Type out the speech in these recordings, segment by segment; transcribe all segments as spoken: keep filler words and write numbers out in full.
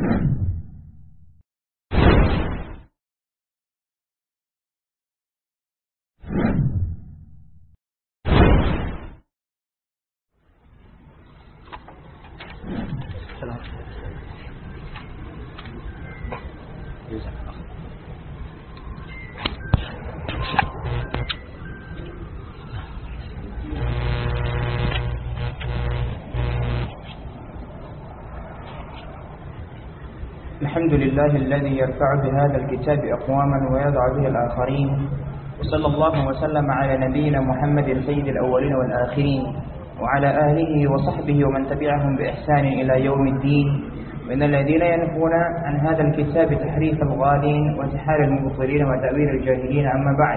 الحمد لله الذي يرفع بهذا الكتاب أقواما ويضع به الآخرين، وصلى الله وسلم على نبينا محمد سيد الأولين والآخرين وعلى آله وصحبه ومن تبعهم بإحسان إلى يوم الدين، من الذين ينفون عن هذا الكتاب تحريف الغالين وانتحار المبطلين وتأويل الجاهلين. أما بعد،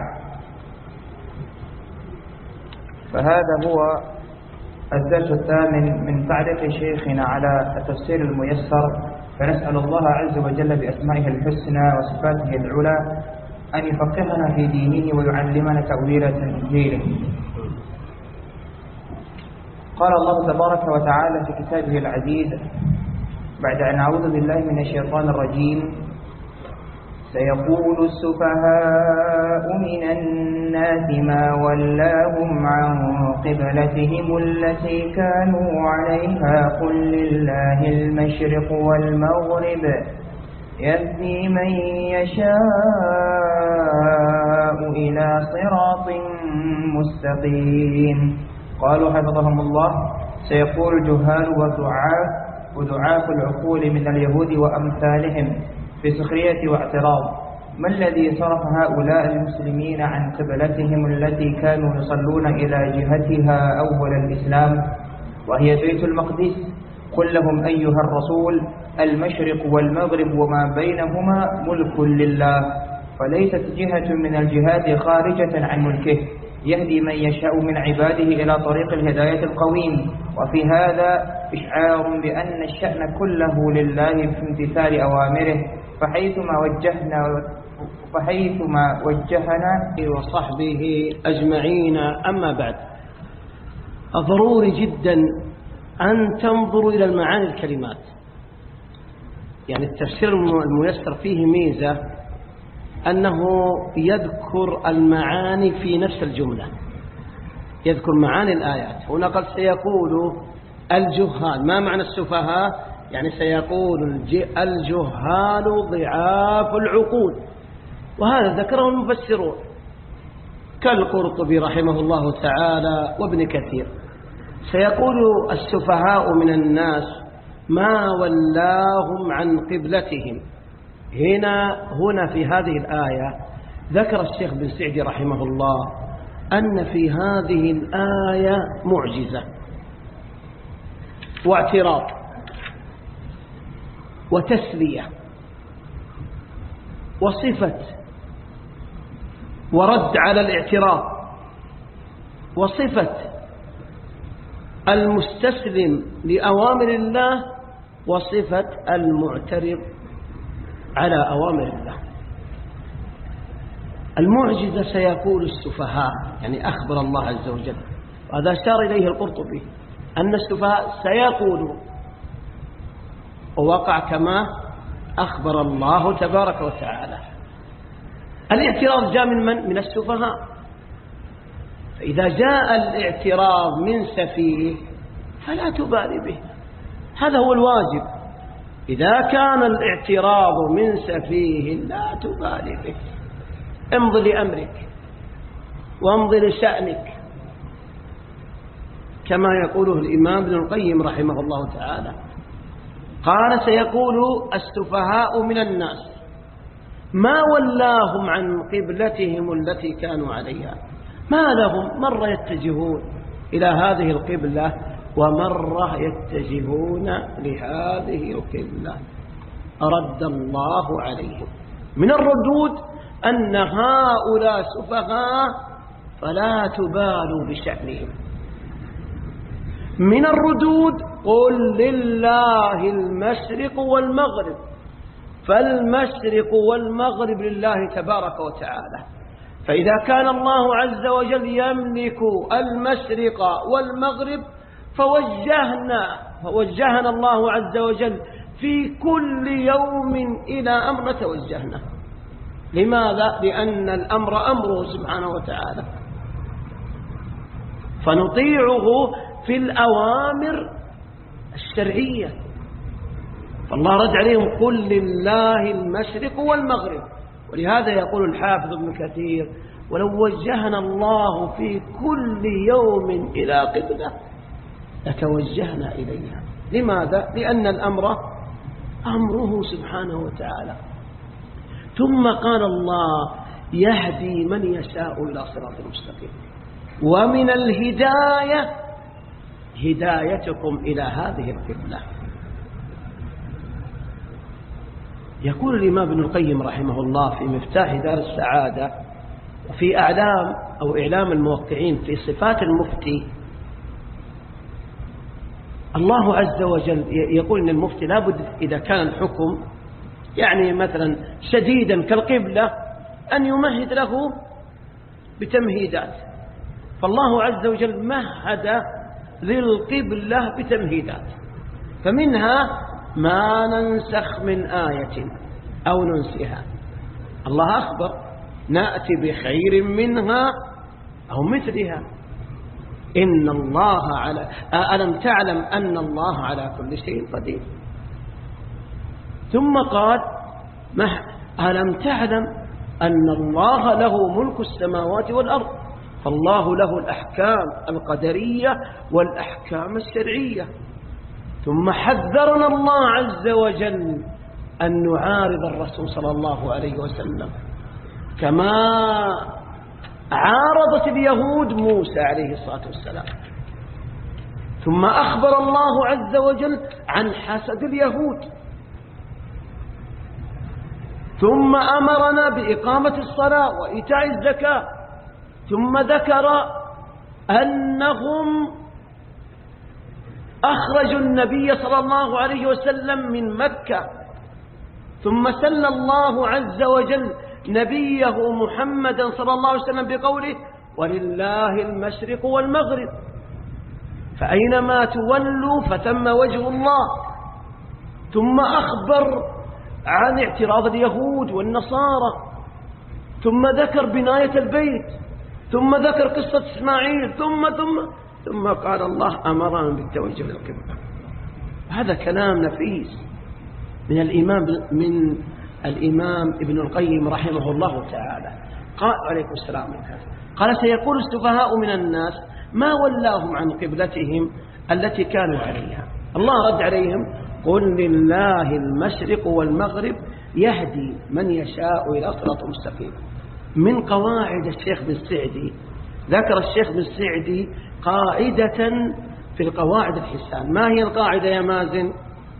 فهذا هو الدرس الثامن من تعريف شيخنا على التفسير الميسر، فنسأل الله عز وجل بأسمائه الحسنى وصفاته العلى أن يفقهنا في دينه ويعلمنا تأويل تنزيله. قال الله تبارك وتعالى في كتابه العزيز بعد أن أعوذ بالله من الشيطان الرجيم: سيقول السفهاء من الناس ما ولاهم عن قبلتهم التي كانوا عليها قل لله المشرق والمغرب يهدي من يشاء إلى صراط مستقيم. قالوا حفظهم الله: سيقول الجهال والضعاف ودعاف العقول من اليهود وأمثالهم في سخرية واعتراض: ما الذي صرف هؤلاء المسلمين عن قبلتهم التي كانوا يصلون إلى جهتها أول الإسلام وهي بيت المقدس؟ قل لهم أيها الرسول: المشرق والمغرب وما بينهما ملك لله، فليست جهة من الجهات خارجة عن ملكه، يهدي من يشاء من عباده إلى طريق الهداية القويم. وفي هذا إشعار بأن الشأن كله لله في امتثال أوامره، فحيثما وجهنا فحيثما وجهنا وصحبه أجمعين. أما بعد، ضروري جدا أن تنظروا إلى المعاني الكلمات. يعني التفسير الميسر فيه ميزة أنه يذكر المعاني في نفس الجملة، يذكر معاني الآيات. هنا قد سيقول الجهال. ما معنى السفهاء؟ يعني سيقول الجهال ضعاف العقول، وهذا ذكره المفسرون كالقرطبي رحمه الله تعالى وابن كثير. سيقول السفهاء من الناس ما ولاهم عن قبلتهم. هنا هنا في هذه الآية ذكر الشيخ بن سعدي رحمه الله أن في هذه الآية معجزة واعتراض وتسلية وصفة ورد على الاعتراض وصفة المستسلم لأوامر الله وصفة المعترض على أوامر الله. المعجزة سيقول السفهاء، يعني أخبر الله عز وجل، وهذا أشار إليه القرطبي أن السفهاء سيقولون، ووقع كما أخبر الله تبارك وتعالى. الاعتراض جاء من من؟ من السفهاء. فإذا جاء الاعتراض من سفيه فلا تبالي به، هذا هو الواجب. إذا كان الاعتراض من سفيه لا تبالي به، امض لأمرك وامض لشأنك، كما يقوله الإمام ابن القيم رحمه الله تعالى. قال: سيقول السفهاء من الناس ما ولاهم عن قبلتهم التي كانوا عليها. ما لهم؟ مرة يتجهون إلى هذه القبلة ومرة يتجهون لهذه القبلة، أرد الله عليهم. من الردود أن هؤلاء سفهاء فلا تبالوا بشأنهم. من الردود: قل لله المشرق والمغرب، فالمشرق والمغرب لله تبارك وتعالى. فإذا كان الله عز وجل يملك المشرق والمغرب فوجهنا فوجهنا الله عز وجل في كل يوم إلى أمر توجهنا. لماذا؟ لأن الأمر أمره سبحانه وتعالى، فنطيعه في الأوامر الشرعية. فالله رد عليهم قل لله المشرق والمغرب. ولهذا يقول الحافظ ابن كثير ولو وجهنا الله في كل يوم إلى قبلة لتوجهنا إليها. لماذا؟ لأن الأمر أمره سبحانه وتعالى. ثم قال الله يهدي من يشاء إلى صراط مستقيم. ومن الهداية هدايتكم إلى هذه القبلة. يقول الإمام ابن القيم رحمه الله في مفتاح دار السعادة وفي أعلام أو إعلام الموقعين في صفات المفتي، الله عز وجل يقول إن المفتي لابد إذا كان الحكم يعني مثلا شديدا كالقبلة أن يمهد له بتمهيدات. فالله عز وجل مهد للقبلة بتمهيدات، فمنها ما ننسخ من آية أو ننسها الله أخبر نأتي بخير منها أو مثلها. إن الله على ألم تعلم أن الله على كل شيء قدير. ثم قال ما ألم تعلم أن الله له ملك السماوات والأرض. فالله له الأحكام القدرية والأحكام الشرعية. ثم حذرنا الله عز وجل أن نعارض الرسول صلى الله عليه وسلم كما عارضت اليهود موسى عليه الصلاة والسلام. ثم أخبر الله عز وجل عن حسد اليهود. ثم أمرنا بإقامة الصلاة وإيتاء الزكاة. ثم ذكر أنهم أخرجوا النبي صلى الله عليه وسلم من مكة. ثم سلى الله عز وجل نبيه محمدا صلى الله عليه وسلم بقوله ولله المشرق والمغرب فأينما تولوا فثم وجه الله. ثم أخبر عن اعتراض اليهود والنصارى. ثم ذكر بناية البيت. ثم ذكر قصة إسماعيل. ثم ثم ثم قال الله أمرنا بالتوجه للقبلة. هذا كلام نفيس من الإمام من الإمام ابن القيم رحمه الله تعالى. قال عليكم السلام قال سيقول السفهاء من الناس ما ولاهم عن قبلتهم التي كانوا عليها. الله رد عليهم قل لله المشرق والمغرب يهدي من يشاء إلى صراط مستقيم. من قواعد الشيخ بن سعدي ذكر الشيخ بن سعدي قاعدة في القواعد الحسان. ما هي القاعدة يا مازن؟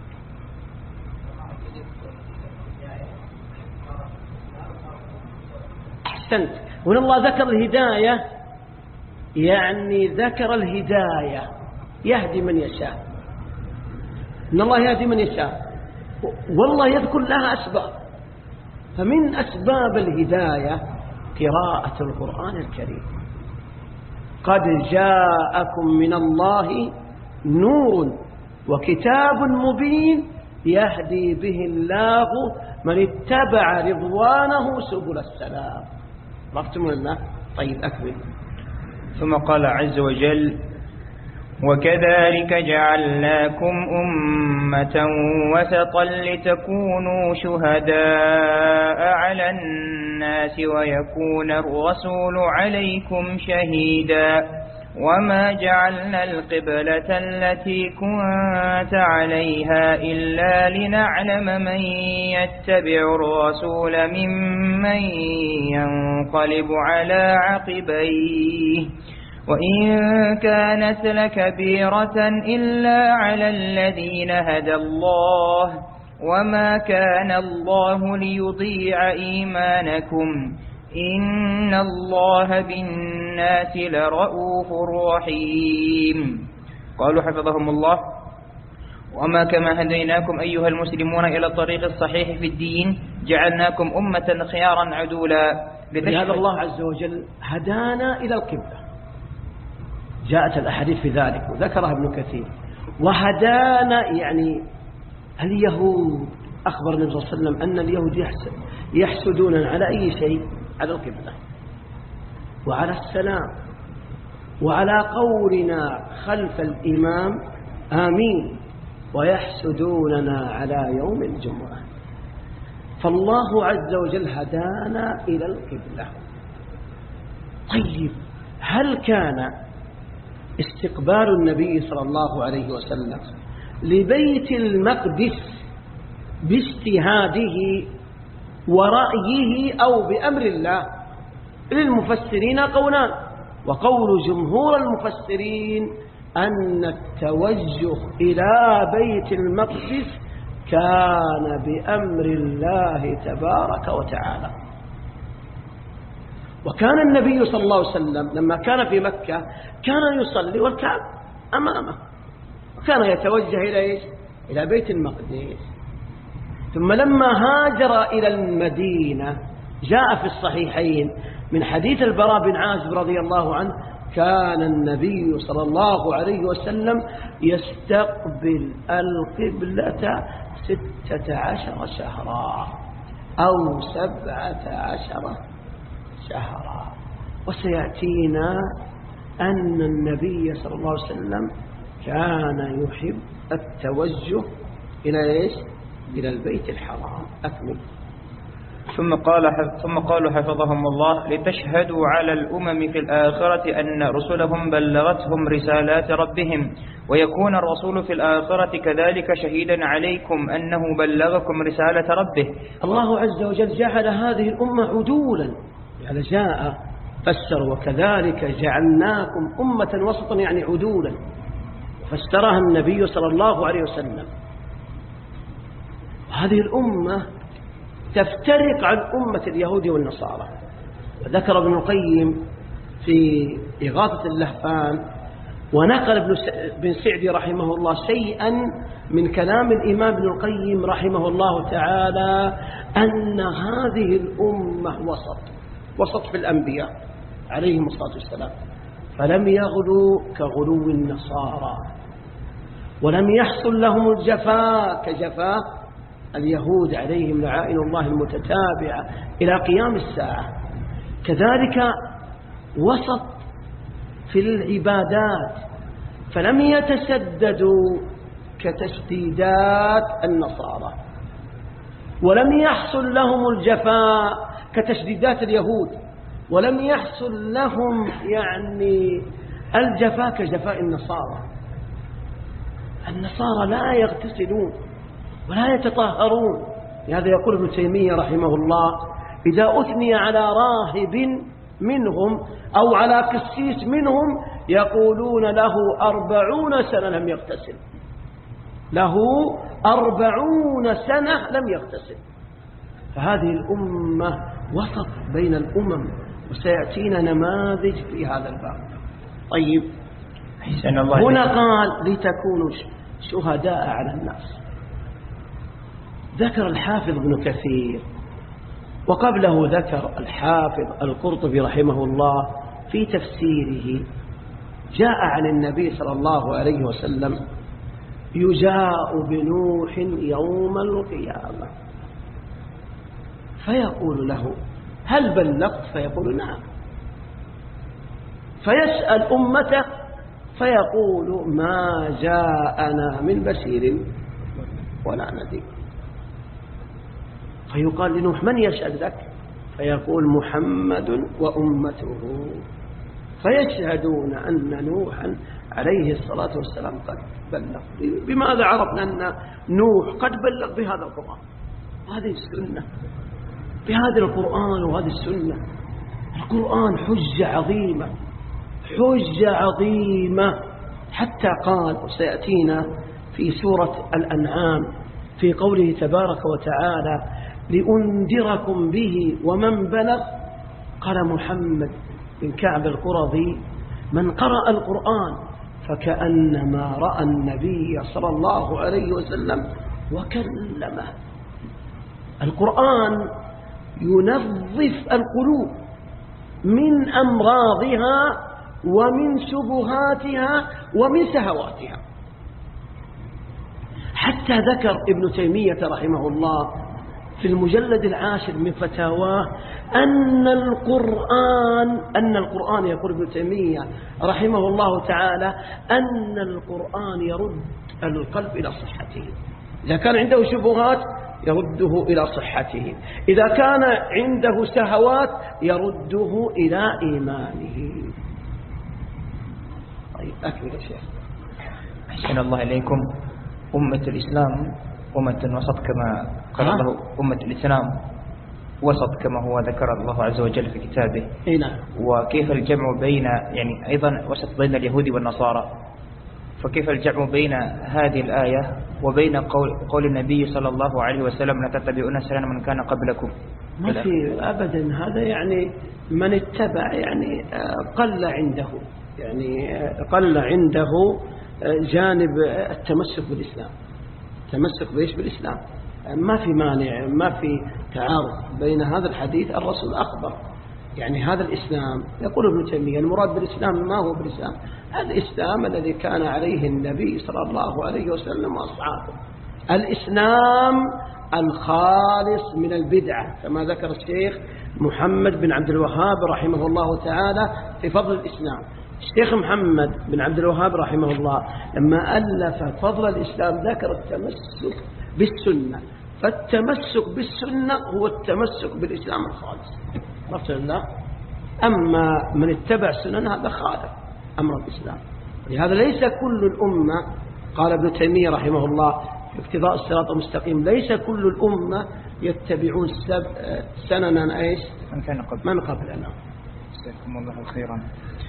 أحسنت. هنا الله ذكر الهداية يعني ذكر الهداية يهدي من يشاء. إن الله يهدي من يشاء والله يذكر لها أسباب. فمن أسباب الهداية قراءة القرآن الكريم. قد جاءكم من الله نور وكتاب مبين يهدي به الله من اتبع رضوانه سبل السلام. رفتم لنا؟ طيب أكمل. ثم قال عز وجل وكذلك جعلناكم أمة وسطا لتكونوا شهداء على الناس ويكون الرسول عليكم شهيدا وما جعلنا القبلة التي كنت عليها إلا لنعلم من يتبع الرسول ممن ينقلب على عقبيه وإن كانت لكبيرة إلا على الذين هدى الله وما كان الله ليضيع إيمانكم إن الله بالناس لرؤوف رحيم. قالوا حفظهم الله وما كما هديناكم أيها المسلمون إلى الطريق الصحيح في الدين جعلناكم أمة خيارا عدولا. لهذا الله عز وجل هدانا إلى القبلة. جاءت الأحاديث في ذلك وذكرها ابن كثير. وهدانا يعني اليهود أخبر النبي صلى الله عليه وسلم أن اليهود يحسدوننا على أي شيء؟ على القبلة وعلى السلام وعلى قولنا خلف الإمام آمين، ويحسدوننا على يوم الجمعة. فالله عز وجل هدانا إلى القبلة. طيب، هل كان استقبال النبي صلى الله عليه وسلم لبيت المقدس باجتهاده ورأيه أو بأمر الله؟ للمفسرين قولان، وقول جمهور المفسرين أن التوجه إلى بيت المقدس كان بأمر الله تبارك وتعالى. وكان النبي صلى الله عليه وسلم لما كان في مكة كان يصلي والكعبة أمامه، وكان يتوجه إلى إيش؟ إلى بيت المقدس. ثم لما هاجر إلى المدينة جاء في الصحيحين من حديث البراء بن عازب رضي الله عنه كان النبي صلى الله عليه وسلم يستقبل القبلة ستة عشر شهرا أو سبعة عشر شهرا. وسيأتينا أن النبي صلى الله عليه وسلم كان يحب التوجه إلى إيش؟ إلى البيت الحرام. أكمل. ثم قال ثم قالوا حفظهم الله: لتشهدوا على الأمم في الآخرة أن رسلهم بلغتهم رسالات ربهم، ويكون الرسول في الآخرة كذلك شهيدا عليكم أنه بلغكم رسالة ربه. الله عز وجل جعل هذه الأمة عدولا، يعني جاء فسر وكذلك جعلناكم أمة وسطا، يعني عدولا، فسرها النبي صلى الله عليه وسلم. هذه الأمة تفترق عن أمة اليهود والنصارى. ذكر ابن القيم في إغاثة اللهفان ونقل ابن سعدي رحمه الله شيئا من كلام الإمام ابن القيم رحمه الله تعالى أن هذه الأمة وسط وسط في الأنبياء عليهم الصلاة والسلام، فلم يغلوا كغلو النصارى، ولم يحصل لهم الجفاء كجفاء اليهود عليهم لعائن الله المتتابعة إلى قيام الساعة. كذلك وسط في العبادات، فلم يتسددوا كتشديدات النصارى، ولم يحصل لهم الجفاء كتشديدات اليهود، ولم يحصل لهم يعني الجفاء كجفاء النصارى. النصارى لا يغتسلون ولا يتطهرون. لهذا يقول ابن تيمية رحمه الله: إذا أثني على راهب منهم أو على قسيس منهم يقولون له أربعون سنة لم يغتسل، له أربعون سنة لم يغتسل. فهذه الأمة وسط بين الأمم، وسيأتينا نماذج في هذا الباب. طيب، هنا قال لتكونوا شهداء على الناس. ذكر الحافظ ابن كثير، وقبله ذكر الحافظ القرطبي رحمه الله في تفسيره: جاء عن النبي صلى الله عليه وسلم: يجاء بنوح يوم القيامة فيقول له: هل بلغت؟ فيقول: نعم. فيسأل أمته فيقول: ما جاءنا من بشير ولا نذير. فيقال لنوح: من يشهد لك؟ فيقول: محمد وأمته. فيشهدون أن نوحا عليه الصلاة والسلام قد بلغ. بماذا عرفنا أن نوح قد بلغ؟ بهذا القرآن، هذه السنة، بهذا القرآن وهذه السنة. القرآن حجة عظيمة، حجة عظيمة، حتى قال وسيأتينا في سورة الأنعام في قوله تبارك وتعالى: لأنذركم به ومن بلغ. قال محمد بن كعب القرظي: من قرأ القرآن فكأنما رأى النبي صلى الله عليه وسلم وكلمه. القرآن ينظف القلوب من أمراضها ومن شبهاتها ومن سهواتها، حتى ذكر ابن تيمية رحمه الله في المجلد العاشر من فتاواه أن القرآن أن القرآن يقول ابن تيمية رحمه الله تعالى أن القرآن يرد القلب إلى صحته. إذا كان عنده شبهات يرده إلى صحته، إذا كان عنده شهوات يرده إلى إيمانه. طيب أكمل يا شيخ. أحسن الله إليكم. أمة الإسلام أمة وسط كما قال الله، أمة الإسلام وسط كما هو ذكر الله عز وجل في كتابه. هنا. وكيف الجمع بين يعني أيضا وسط بين اليهود والنصارى، فكيف الجمع بين هذه الآية وبين قول, قول النبي صلى الله عليه وسلم لا تتبعون سنن من كان قبلكم؟ ما في أبدا. هذا يعني من اتبع يعني قل عنده يعني قل عنده جانب التمسك بالإسلام. تمسك بإيش؟ بالإسلام. ما في مانع، ما في تعارض بين هذا الحديث. الرسول أخبر يعني هذا الإسلام، يقول ابن تيمية المراد بالإسلام ما هو بالإسلام؟ الإسلام الذي كان عليه النبي صلى الله عليه وسلم وأصحابه، الإسلام الخالص من البدعة، كما ذكر الشيخ محمد بن عبد الوهاب رحمه الله تعالى في فضل الإسلام. الشيخ محمد بن عبد الوهاب رحمه الله لما ألف فضل الإسلام ذكر التمسك بالسنة، فالتمسك بالسنة هو التمسك بالإسلام الخالص. عرفت الله؟ أما من اتبع السنن هذا خالف أمر الإسلام. لهذا ليس كل الأمة، قال ابن تيمية رحمه الله في اقتضاء الصراط المستقيم، ليس كل الأمة يتبعون سننا ايش؟ من كان قبل من قبلنا. جزاكم الله خيرا.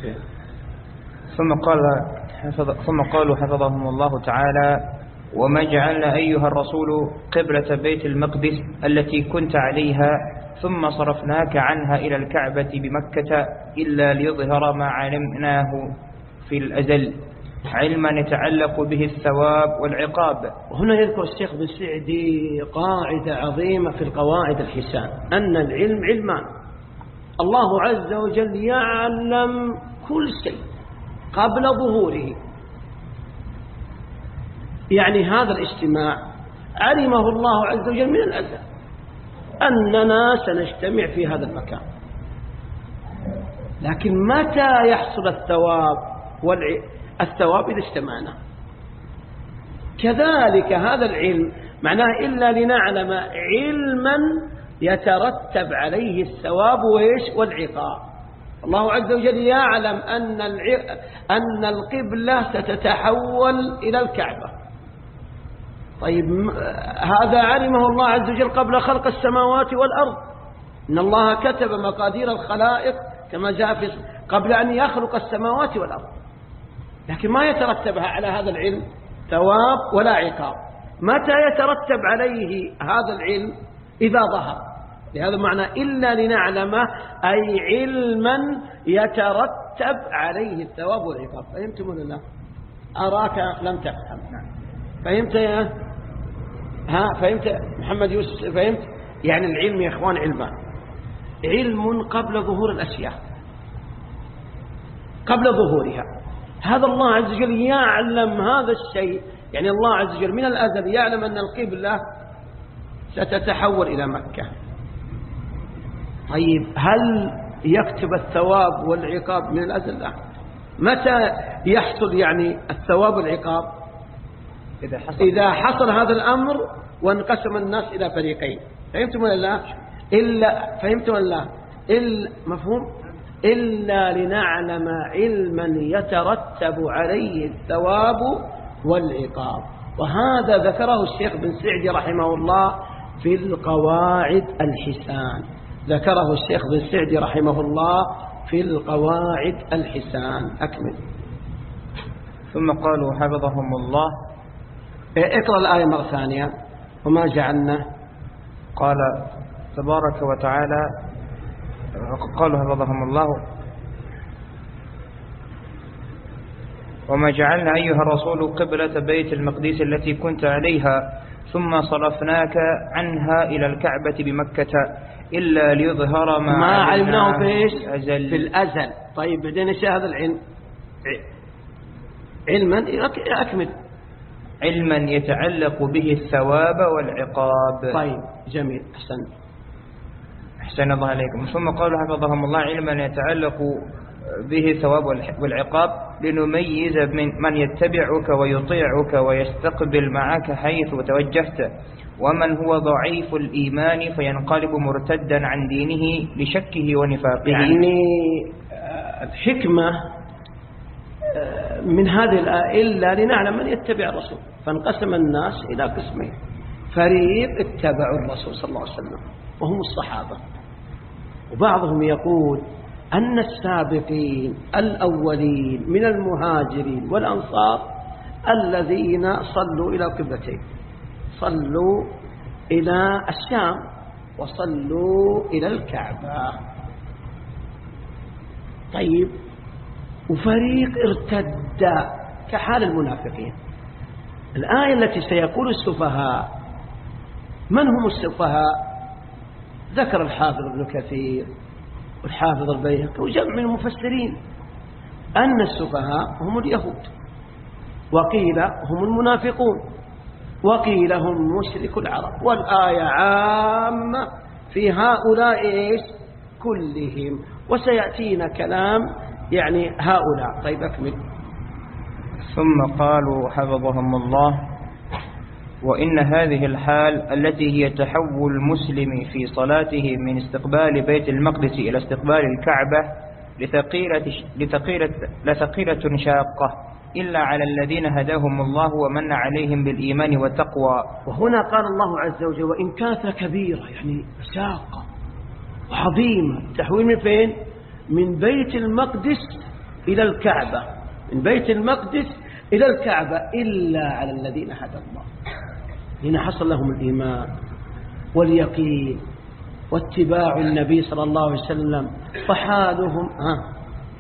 ثم قال حفظ ثم قالوا حفظهم الله تعالى: وما جعلنا أيها الرسول قبلة بيت المقدس التي كنت عليها ثم صرفناك عنها إلى الكعبة بمكة إلا ليظهر ما علمناه في الأزل علما يتعلق به الثواب والعقاب. وهنا يذكر الشيخ بن سعدي قاعدة عظيمة في القواعد الحسان، أن العلم علمان. الله عز وجل يعلم كل شيء قبل ظهوره. يعني هذا الاجتماع علمه الله عز وجل من الأزل أننا سنجتمع في هذا المكان، لكن متى يحصل الثواب والع... الثواب إذا اجتمعنا. كذلك هذا العلم معناه إلا لنعلم علما يترتب عليه الثواب وإيش والعقاب. الله عز وجل يعلم أن الع... أن القبلة ستتحول إلى الكعبة. طيب هذا علمه الله عز وجل قبل خلق السماوات والأرض، إن الله كتب مقادير الخلائق كما جاء في قبل أن يخلق السماوات والأرض، لكن ما يترتبها على هذا العلم ثواب ولا عقاب. متى يترتب عليه هذا العلم؟ إذا ظهر. لهذا معنى إلا لنعلم أي علما يترتب عليه الثواب والعقاب. فهمتم ولا لا؟ أراك لم تفهم. فهمت يا ها فهمت محمد يوسف؟ فهمت؟ يعني العلم يا إخوان علمان، علم قبل ظهور الأشياء، قبل ظهورها. هذا الله عز وجل يعلم هذا الشيء، يعني الله عز وجل من الأزل يعلم أن القبلة ستتحول إلى مكة. طيب هل يكتب الثواب والعقاب من الأزل؟ لا. متى يحصل يعني الثواب والعقاب؟ إذا حصل, إذا حصل هذا الأمر وانقسم الناس إلى فريقين. فهمتم ولا لا؟ إلا فهمتم ولا لا؟ إلا مفهوم؟ إلا لنعلم علما يترتب عليه الثواب والعقاب. وهذا ذكره الشيخ بن سعدي رحمه الله في القواعد الحسان، ذكره الشيخ بن سعدي رحمه الله في القواعد الحسان. أكمل. ثم قالوا حفظهم الله. اقرأ الآية مرة ثانية. وما جعلنا، قال تبارك وتعالى، قالوا حفظهم الله: وما جعلنا أيها الرسول قبلة بيت المقدس التي كنت عليها ثم صرفناك عنها إلى الكعبة بمكة إلا ليظهر ما, ما علمناه في الأزل. في الأزل. طيب بعدين ايش هذا العلم؟ علما أكمل. علما يتعلق به الثواب والعقاب. طيب جميل، أحسن أحسن الله عليكم. ثم قالوا حفظهم الله علما يتعلق به الثواب والعقاب لنميز من من يتبعك ويطيعك ويستقبل معك حيث توجهت، ومن هو ضعيف الإيمان فينقلب مرتدا عن دينه لشكه ونفاقه. يعني الحكمة من هذه الآية إلا لنعلم من يتبع الرسول، فانقسم الناس إلى قسمين: فريق اتبعوا الرسول صلى الله عليه وسلم وهم الصحابة، وبعضهم يقول أن السابقين الأولين من المهاجرين والأنصار الذين صلوا إلى قبلتين، صلوا إلى الشام وصلوا إلى الكعبة. طيب، وفريق ارتد كحال المنافقين. الآية التي سيقول السفهاء، من هم السفهاء؟ ذكر الحافظ ابن كثير والحافظ البيهقي وجمع من المفسرين أن السفهاء هم اليهود، وقيل هم المنافقون، وقيل هم مشرك العرب، والآية عامة في هؤلاء إيش كلهم، وسيأتينا كلام يعني هؤلاء. طيب أكمل. ثم قالوا حفظهم الله: وإن هذه الحال التي هي تحول المسلم في صلاته من استقبال بيت المقدس إلى استقبال الكعبة لثقيلة, لثقيلة, لثقيلة شاقة إلا على الذين هداهم الله ومن عليهم بالإيمان والتقوى. وهنا قال الله عز وجل: وإن كانت كبيرة، يعني شاقة وعظيمة. تحويل من فين؟ من بيت المقدس إلى الكعبة، من بيت المقدس إلى الكعبة، إلا على الذين هدى الله. هنا حصل لهم الإيمان واليقين واتباع النبي صلى الله عليه وسلم، فحالهم ها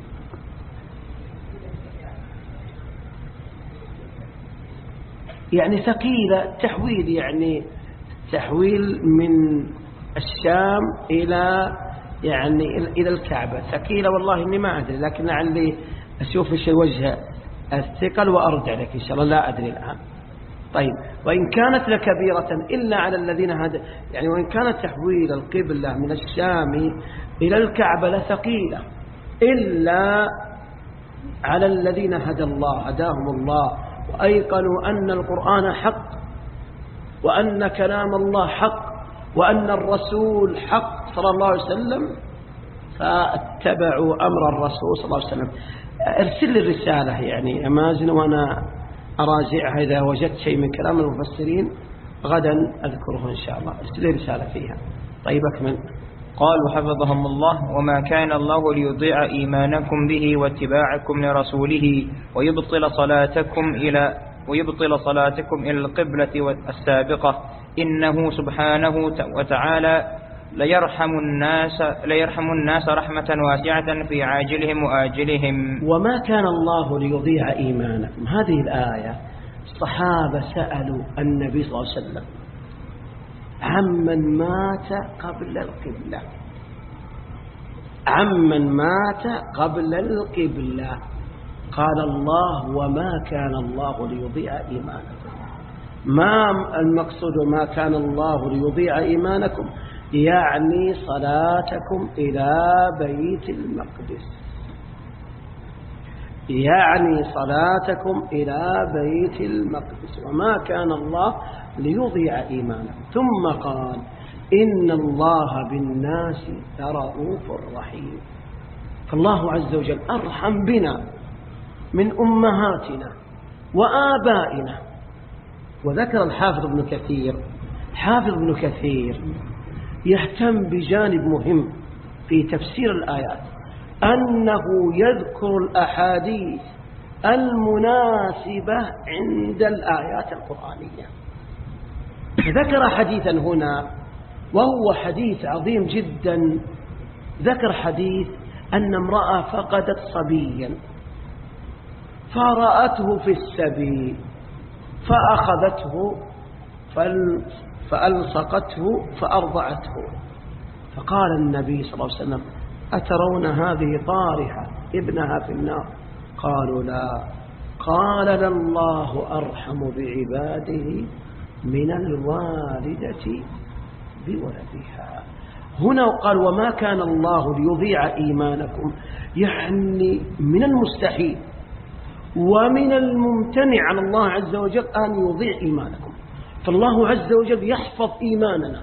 يعني ثقيلة. تحويل يعني تحويل من الشام إلى يعني إلى الكعبة ثقيلة. والله إني ما أدري، لكن لعلي أشوف إيش وجه الثقل وأرجع لك إن شاء الله، لا أدري الآن. طيب، وإن كانت لكبيرة إلا على الذين هدى، يعني وإن كانت تحويل القبلة من الشام إلى الكعبة لثقيلة إلا على الذين هدى الله هداهم الله وأيقنوا أن القرآن حق، وأن كلام الله حق، وأن الرسول حق صلى الله عليه وسلم، فاتبعوا أمر الرسول صلى الله عليه وسلم. ارسل لي الرسالة يعني أمازن، وأنا أراجعها إذا وجدت شيء من كلام المفسرين غدا أذكره إن شاء الله. ارسل لي رسالة فيها. طيب أكمل. قالوا حفظهم الله: وما كان الله ليضيع إيمانكم به واتباعكم لرسوله ويبطل صلاتكم إلى ويبطل صلاتكم إلى القبلة السابقة، إنه سبحانه وتعالى ليرحم الناس ليرحم الناس رحمة واسعة في عاجلهم وآجلهم. وما كان الله ليضيع إيمانكم، هذه الآية الصحابة سألوا النبي صلى الله عليه وسلم عمن مات قبل القبلة، عمن مات قبل القبلة. قال الله: وما كان الله ليضيع إيمانكم. ما المقصود ما كان الله ليضيع إيمانكم؟ يعني صلاتكم إلى بيت المقدس، يعني صلاتكم إلى بيت المقدس. وما كان الله ليضيع إيمانكم. ثم قال: إن الله بالناس لرؤوف رحيم. فالله عز وجل أرحم بنا من أمهاتنا وآبائنا. وذكر الحافظ ابن كثير حافظ ابن كثير يهتم بجانب مهم في تفسير الآيات، أنه يذكر الأحاديث المناسبة عند الآيات القرآنية. ذكر حديثا هنا وهو حديث عظيم جدا. ذكر حديث أن امرأة فقدت صبيا فرأته في السبيل فأخذته فألصقته فأرضعته، فقال النبي صلى الله عليه وسلم: أترون هذه طارحة ابنها في النار؟ قالوا لا. قال الله أرحم بعباده من الوالدة بولدها. هنا قال وما كان الله ليضيع إيمانكم، يعني من المستحيل ومن الممتنع على الله عز وجل أن يضيع إيمانكم، فالله عز وجل يحفظ إيماننا،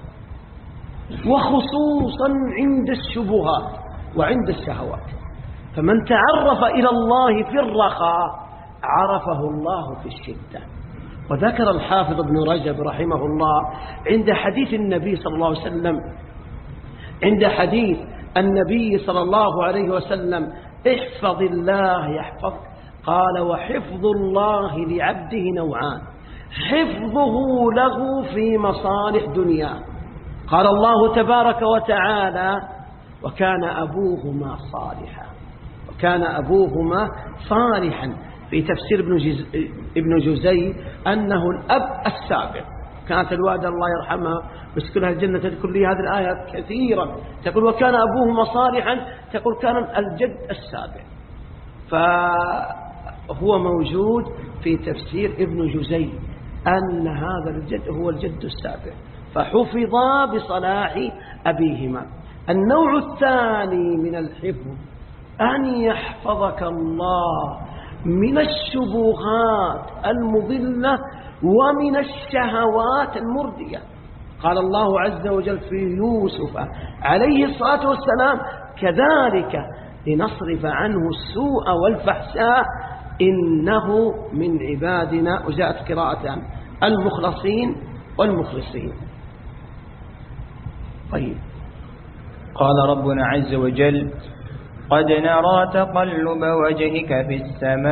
وخصوصا عند الشبهات وعند الشهوات. فمن تعرف إلى الله في الرخاء عرفه الله في الشدة. وذكر الحافظ ابن رجب رحمه الله عند حديث النبي صلى الله عليه وسلم عند حديث النبي صلى الله عليه وسلم احفظ الله يحفظك، قال وحفظ الله لعبده نوعان، حفظه له في مصالح دنيا، قال الله تبارك وتعالى وكان أبوهما صالحا، وكان أبوهما صالحا، في تفسير ابن, جز... ابن جزي أنه الأب السابق. كانت الوالدة الله يرحمها مسكنها الجنة تذكر لي هذه الآيات كثيرا، تقول وكان أبوهما صالحا، تقول كان الجد السابق، فهو موجود في تفسير ابن جزي أن هذا الجد هو الجد السابق، فحفظا بصلاح أبيهما. النوع الثاني من الحفظ أن يحفظك الله من الشبهات المضلة ومن الشهوات المردية. قال الله عز وجل في يوسف عليه الصلاة والسلام كذلك لنصرف عنه السوء والفحشاء إنه من عبادنا، وجاءت قراءة المخلصين والمخلصين. طيب، قال ربنا عز وجل قد نرى تقلب وجهك في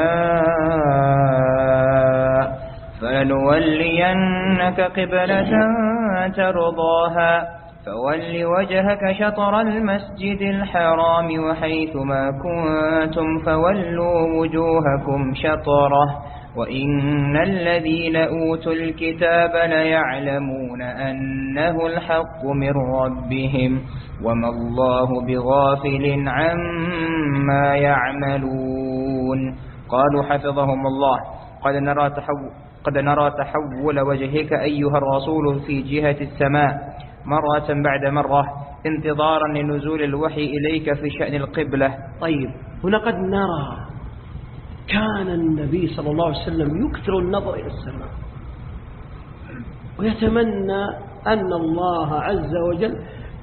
السماء فلنولينك قبلة ترضاها فول وجهك شطر المسجد الحرام وحيثما كنتم فولوا وجوهكم شطره وإن الذين أوتوا الكتاب ليعلمون أنه الحق من ربهم وما الله بغافل عما يعملون. قالوا حفظهم الله قد نرى تحول, قد نرى تحول وجهك أيها الرسول في جهة السماء مرة بعد مرة انتظارا لنزول الوحي إليك في شأن القبلة. طيب، هنا قد نرى كان النبي صلى الله عليه وسلم يكثر النظر إلى السماء ويتمنى أن الله عز وجل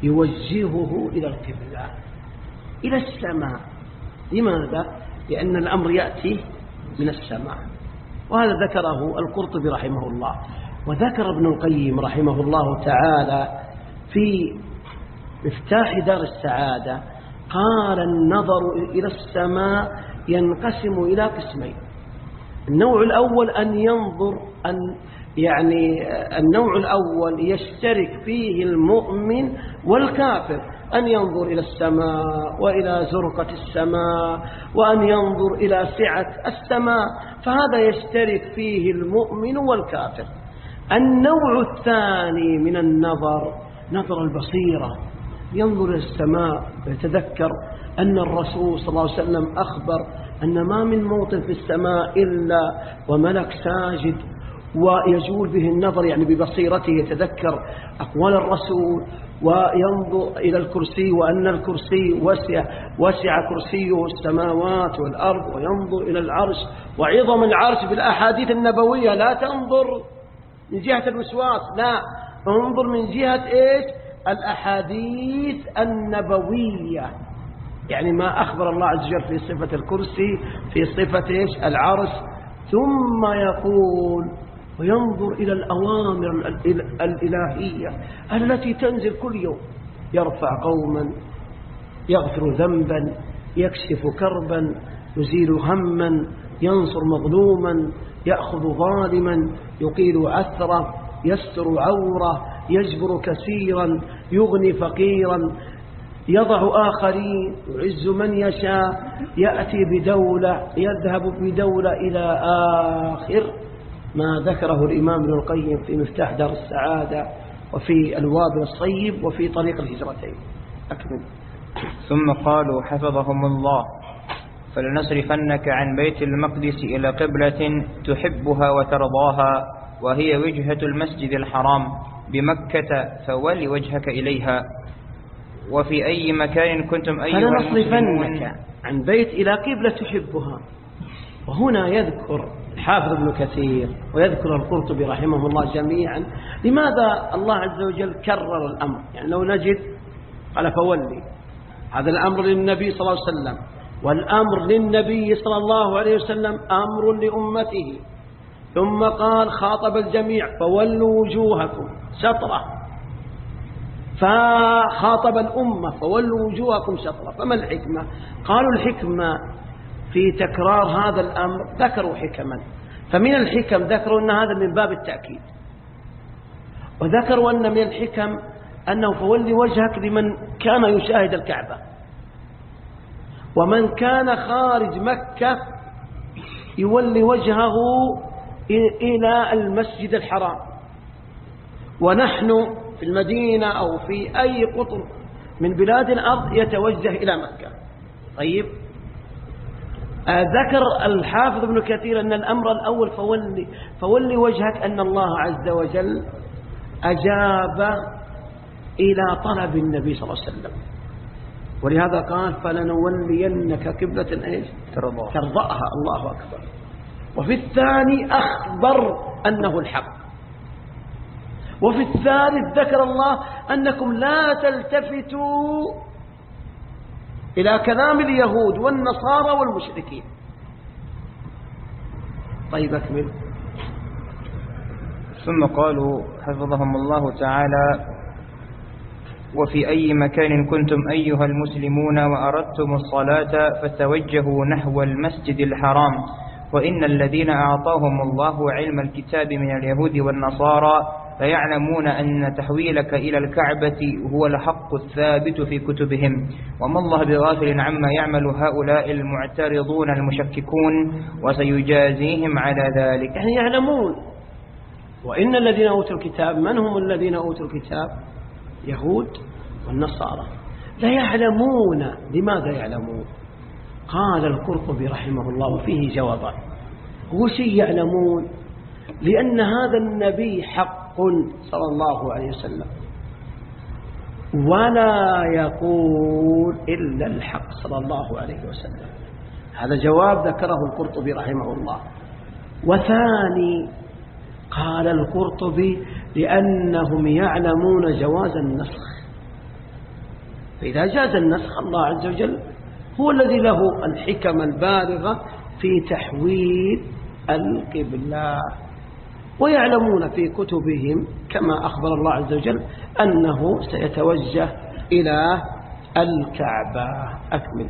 يوجهه إلى القبلة إلى السماء. لماذا؟ لأن الأمر يأتي من السماء، وهذا ذكره القرطبي رحمه الله، وذكر ابن القيم رحمه الله تعالى في مفتاح دار السعادة قال النظر إلى السماء ينقسم إلى قسمين. النوع الأول أن ينظر أن يعني النوع الأول يشترك فيه المؤمن والكافر، أن ينظر إلى السماء وإلى زرقة السماء وأن ينظر إلى سعة السماء، فهذا يشترك فيه المؤمن والكافر. النوع الثاني من النظر نظر البصيرة، ينظر إلى السماء ويتذكر أن الرسول صلى الله عليه وسلم أخبر أن ما من موطن في السماء إلا وملك ساجد ويجول به النظر، يعني ببصيرته يتذكر أقوال الرسول وينظر إلى الكرسي وأن الكرسي وسع, وسع كرسيه السماوات والأرض، وينظر إلى العرش وعظم العرش بالأحاديث النبوية. لا تنظر من جهة الوسواس، لا، انظر من جهة إيش؟ الأحاديث النبوية، يعني ما أخبر الله عز وجل في صفة الكرسي، في صفة إيش؟ العرش. ثم يقول وينظر إلى الأوامر الإلهية التي تنزل كل يوم، يرفع قوما، يغفر ذنبا، يكشف كربا، يزيل هما، ينصر مظلوما، يأخذ ظالما، يقيل عثرة، يستر عورة، يجبر كثيرا، يغني فقيرا، يضع آخرين، يعز من يشاء، يأتي بدولة، يذهب بدولة إلى آخر ما ذكره الإمام ابن القيم في مفتاح دار السعادة وفي الوابل الصيب وفي طريق الهجرتين. أكمل. ثم قالوا حفظهم الله فلنصرفنك عن بيت المقدس إلى قبلة تحبها وترضاها وهي وجهة المسجد الحرام بمكة فول وجهك إليها. وفي أي مكان كنتم أيها المسلمون فلنصرفنك عن بيت إلى قبلة تحبها. وهنا يذكر الحافظ ابن كثير ويذكر القرطبي رحمه الله جميعا لماذا الله عز وجل كرر الأمر. يعني لو نجد قال فولي، هذا الأمر للنبي صلى الله عليه وسلم، والأمر للنبي صلى الله عليه وسلم أمر لأمته، ثم قال خاطب الجميع فولوا وجوهكم شطرة، فخاطب الأمة فولوا وجوهكم شطرة. فما الحكمة؟ قالوا الحكمة في تكرار هذا الأمر، ذكروا حكما، فمن الحكم ذكروا أن هذا من باب التأكيد، وذكروا أن من الحكم أنه فولي وجهك لمن كان يشاهد الكعبة، ومن كان خارج مكة يولي وجهه إلى المسجد الحرام، ونحن في المدينة أو في أي قطر من بلاد الأرض يتوجه إلى مكة. طيب، ذكر الحافظ ابن كثير أن الأمر الأول فولي, فولي وجهك أن الله عز وجل أجاب إلى طلب النبي صلى الله عليه وسلم، ولهذا قال فلنولينك قبلة ايش ترضاها ترضاها. الله أكبر. وفي الثاني أخبر أنه الحق، وفي الثالث ذكر الله أنكم لا تلتفتوا إلى كلام اليهود والنصارى والمشركين. طيب أكمل. ثم قالوا حفظهم الله تعالى وفي أي مكان كنتم أيها المسلمون وأردتم الصلاة فتوجهوا نحو المسجد الحرام وإن الذين أعطاهم الله علم الكتاب من اليهود والنصارى فيعلمون أن تحويلك إلى الكعبة هو الحق الثابت في كتبهم وما الله بغافل عما يعمل هؤلاء المعترضون المشككون وسيجازيهم على ذلك. يعني يعلمون. وإن الذين أوتوا الكتاب، من هم الذين أوتوا الكتاب؟ يهود والنصارى. لا يعلمون. لماذا يعلمون؟ قال القرطبي رحمه الله وفيه جوابان. هو شيء يعلمون لأن هذا النبي حق صلى الله عليه وسلم ولا يقول إلا الحق صلى الله عليه وسلم. هذا جواب ذكره القرطبي رحمه الله. وثاني قال القرطبي لأنهم يعلمون جواز النسخ، فإذا جاز النسخ الله عز وجل هو الذي له الحكم البالغة في تحويل القبلة، ويعلمون في كتبهم كما أخبر الله عز وجل أنه سيتوجه إلى الكعبة. أكمل.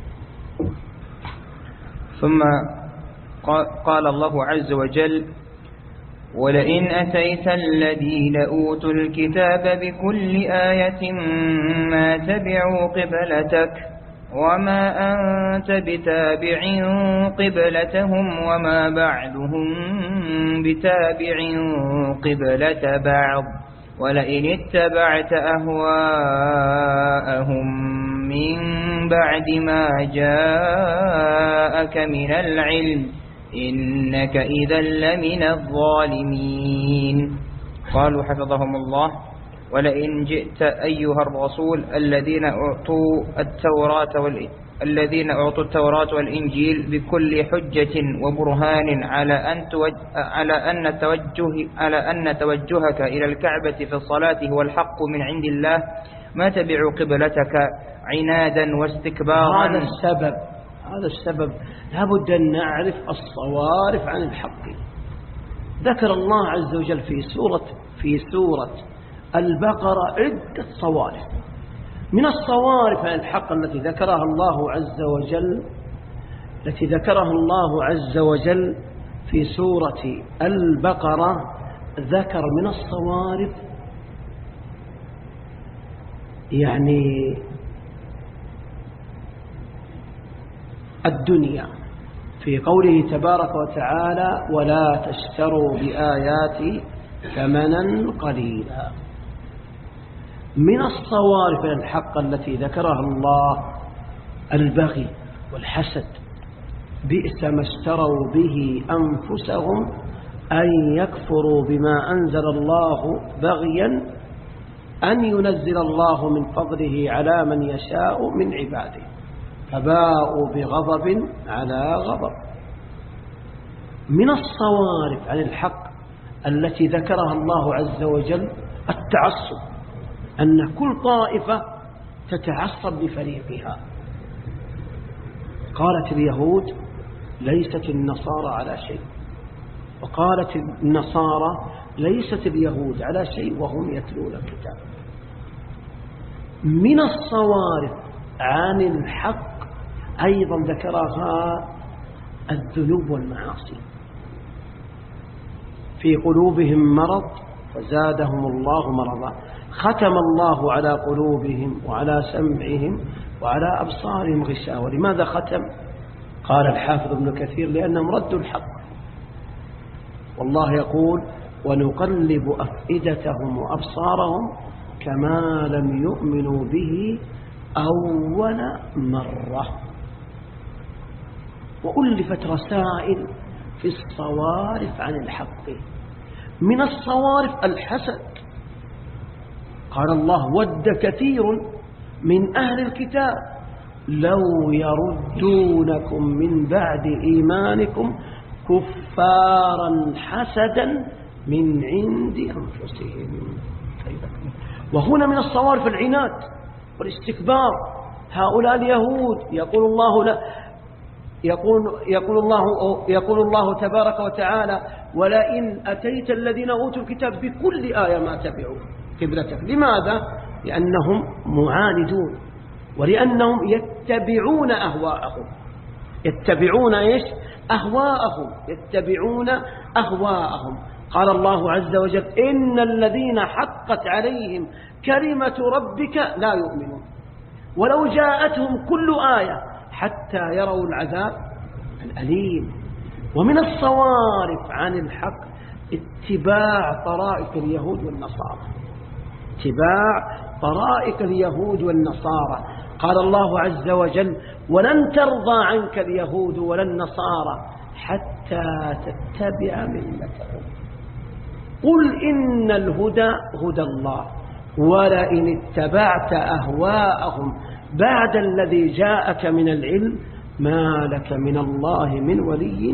ثم قال الله عز وجل ولئن أتيت الذين أوتوا الكتاب بكل آية ما تبعوا قبلتك وما أنت بتابع قبلتهم وما بعدهم بتابع قبلة بعض ولئن اتبعت أهواءهم من بعد ما جاءك من العلم إنك إذا لمن الظالمين. قالوا حفظهم الله ولئن جئت أيها الرسول الذين أعطوا التوراة والإنجيل الذين أعطوا التوراة والإنجيل بكل حجة وبرهان على أن على أن توجه على أن توجهك إلى الكعبة في الصلاة هو الحق من عند الله ما تبعوا قبلتك عنادا واستكبارا. هذا السبب هذا السبب لابد أن نعرف الصوارف عن الحق. ذكر الله عز وجل في سورة في سورة البقرة عدة صوارف. من الصوارف عن الحق التي ذكرها الله عز وجل التي ذكرها الله عز وجل في سورة البقرة ذكر من الصوارف يعني الدنيا في قوله تبارك وتعالى ولا تشتروا بآياتي ثمنا قليلا. من الصوارف الحق التي ذكرها الله البغي والحسد بئس ما اشتروا به أنفسهم أن يكفروا بما أنزل الله بغيا أن ينزل الله من فضله على من يشاء من عباده فباءوا بغضب على غضب. من الصوارف عن الحق التي ذكرها الله عز وجل التعصب، أن كل طائفة تتعصب لفريقها. قالت اليهود ليست النصارى على شيء، وقالت النصارى ليست اليهود على شيء وهم يتلون الكتاب. من الصوارف عن الحق أيضا ذكرها الذنوب والمعاصي. في قلوبهم مرض فزادهم الله مرضا، ختم الله على قلوبهم وعلى سمعهم وعلى أبصارهم غشاوة. لماذا ختم؟ قال الحافظ ابن كثير لأنهم ردوا الحق، والله يقول ونقلب أفئدتهم وأبصارهم كما لم يؤمنوا به أول مرة. وألفت رسائل في الصوارف عن الحق. من الصوارف الحسد. قال الله ود كثير من أهل الكتاب لو يردونكم من بعد إيمانكم كفارا حسدا من عند أنفسهم. وهنا من الصوارف العناد والاستكبار. هؤلاء اليهود يقول الله لا يقول, يقول, الله يقول الله تبارك وتعالى ولئن أتيت الذين أوتوا الكتاب بكل آية ما تبعوا قبلتك. لماذا؟ لأنهم معاندون ولأنهم يتبعون أهواءهم. يتبعون إيش؟ أهواءهم. يتبعون أهواءهم. قال الله عز وجل إن الذين حقت عليهم كلمة ربك لا يؤمنون ولو جاءتهم كل آية حتى يروا العذاب الأليم. ومن الصوارف عن الحق اتباع طرائق اليهود والنصارى. اتباع طرائق اليهود والنصارى. قال الله عز وجل ولن ترضى عنك اليهود ولا النصارى حتى تتبع ملتهم قل إن الهدى هدى الله ولئن اتبعت أهواءهم بعد الذي جاءك من العلم ما لك من الله من ولي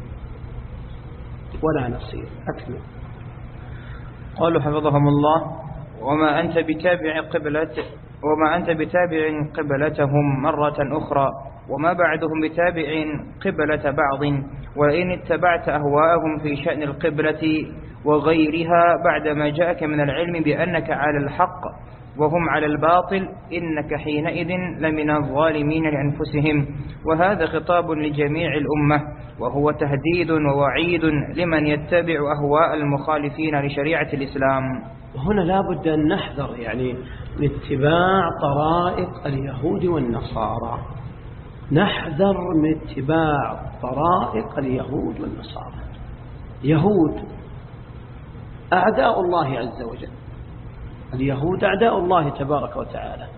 ولا نصير. أكمل. قالوا حفظهم الله وما أنت بتابع قبلة وما أنت بتابع قبلتهم مرة أخرى وما بعدهم بتابع قبلة بعض وإن اتبعت أهواءهم في شأن القبلة وغيرها بعدما جاءك من العلم بأنك على الحق وهم على الباطل إنك حينئذ لمن الظالمين لأنفسهم. وهذا خطاب لجميع الأمة وهو تهديد ووعيد لمن يتبع أهواء المخالفين لشريعة الإسلام. وهنا لا بد أن نحذر يعني من اتباع طرائق اليهود والنصارى. نحذر من اتباع طرائق اليهود والنصارى. يهود أعداء الله عز وجل. اليهود أعداء الله تبارك وتعالى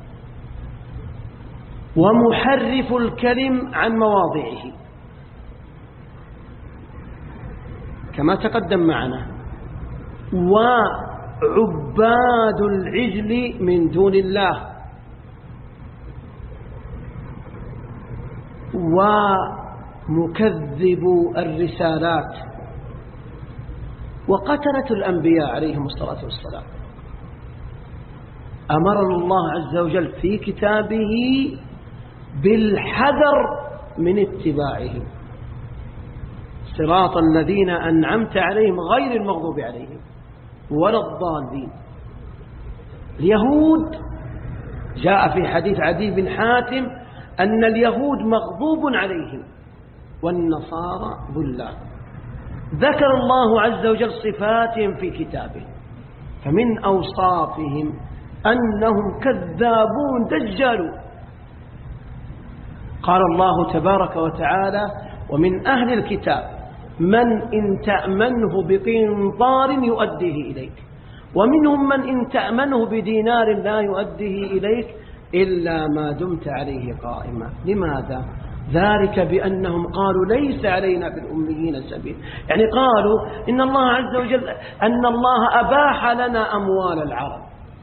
ومحرف الكلم عن مواضعه كما تقدم معنا، وعباد العجل من دون الله، ومكذب الرسالات، وقتلة الأنبياء عليهم الصلاة والسلام. أمرنا الله عز وجل في كتابه بالحذر من اتباعهم صراط الذين أنعمت عليهم غير المغضوب عليهم ولا الضالين. اليهود جاء في حديث عدي بن حاتم أن اليهود مغضوب عليهم والنصارى ضلال. ذكر الله عز وجل صفاتهم في كتابه، فمن أوصافهم أنهم كذابون دجالون. قال الله تبارك وتعالى ومن أهل الكتاب من إن تأمنه بقنطار يؤديه إليك ومنهم من إن تأمنه بدينار لا يؤديه إليك إلا ما دمت عليه قائما. لماذا؟ ذلك بأنهم قالوا ليس علينا في الأميين سبيل، يعني قالوا إن الله عز وجل أن الله أباح لنا أموال العرب،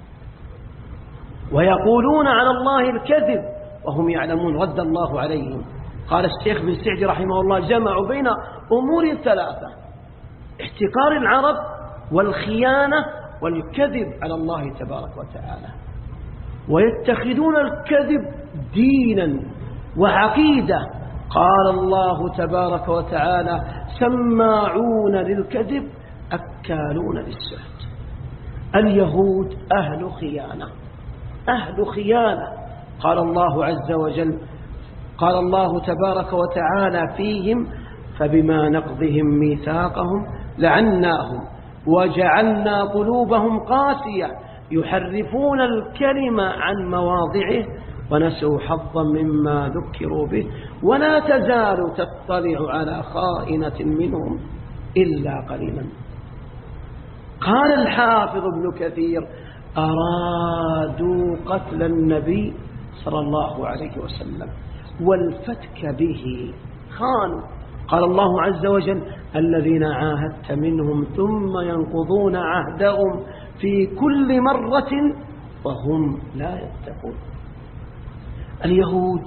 ويقولون على الله الكذب وهم يعلمون. رد الله عليهم. قال الشيخ بن سعدي رحمه الله: جمعوا بين أمور ثلاثة: احتقار العرب والخيانة والكذب على الله تبارك وتعالى، ويتخذون الكذب دينا وعقيدة. قال الله تبارك وتعالى: سماعون للكذب أكالون للسحت. اليهود أهل خيانة، أهل خيانة. قال الله عز وجل، قال الله تبارك وتعالى فيهم: فبما نقضهم ميثاقهم لعناهم وجعلنا قلوبهم قاسية يحرفون الكلمة عن مواضعه ونسوا حظا مما ذكروا به ولا تزال تطلع على خائنة منهم إلا قليلا. قال الحافظ ابن كثير: أرادوا قتل النبي صلى الله عليه وسلم والفتك به، خانوا. قال الله عز وجل: الذين عاهدت منهم ثم ينقضون عهدهم في كل مرة وهم لا يتقون. اليهود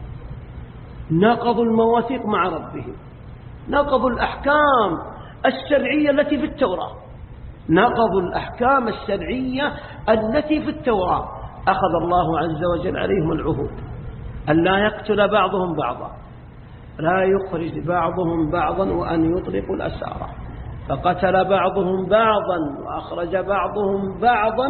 نقضوا المواثيق مع ربهم، نقضوا الأحكام الشرعية التي في التوراة، نقضوا الأحكام الشرعية التي في التوراة. أخذ الله عز وجل عليهم العهود أن لا يقتل بعضهم بعضا، لا يخرج بعضهم بعضا، وأن يطلقوا الأسارى، فقتل بعضهم بعضا وأخرج بعضهم بعضا،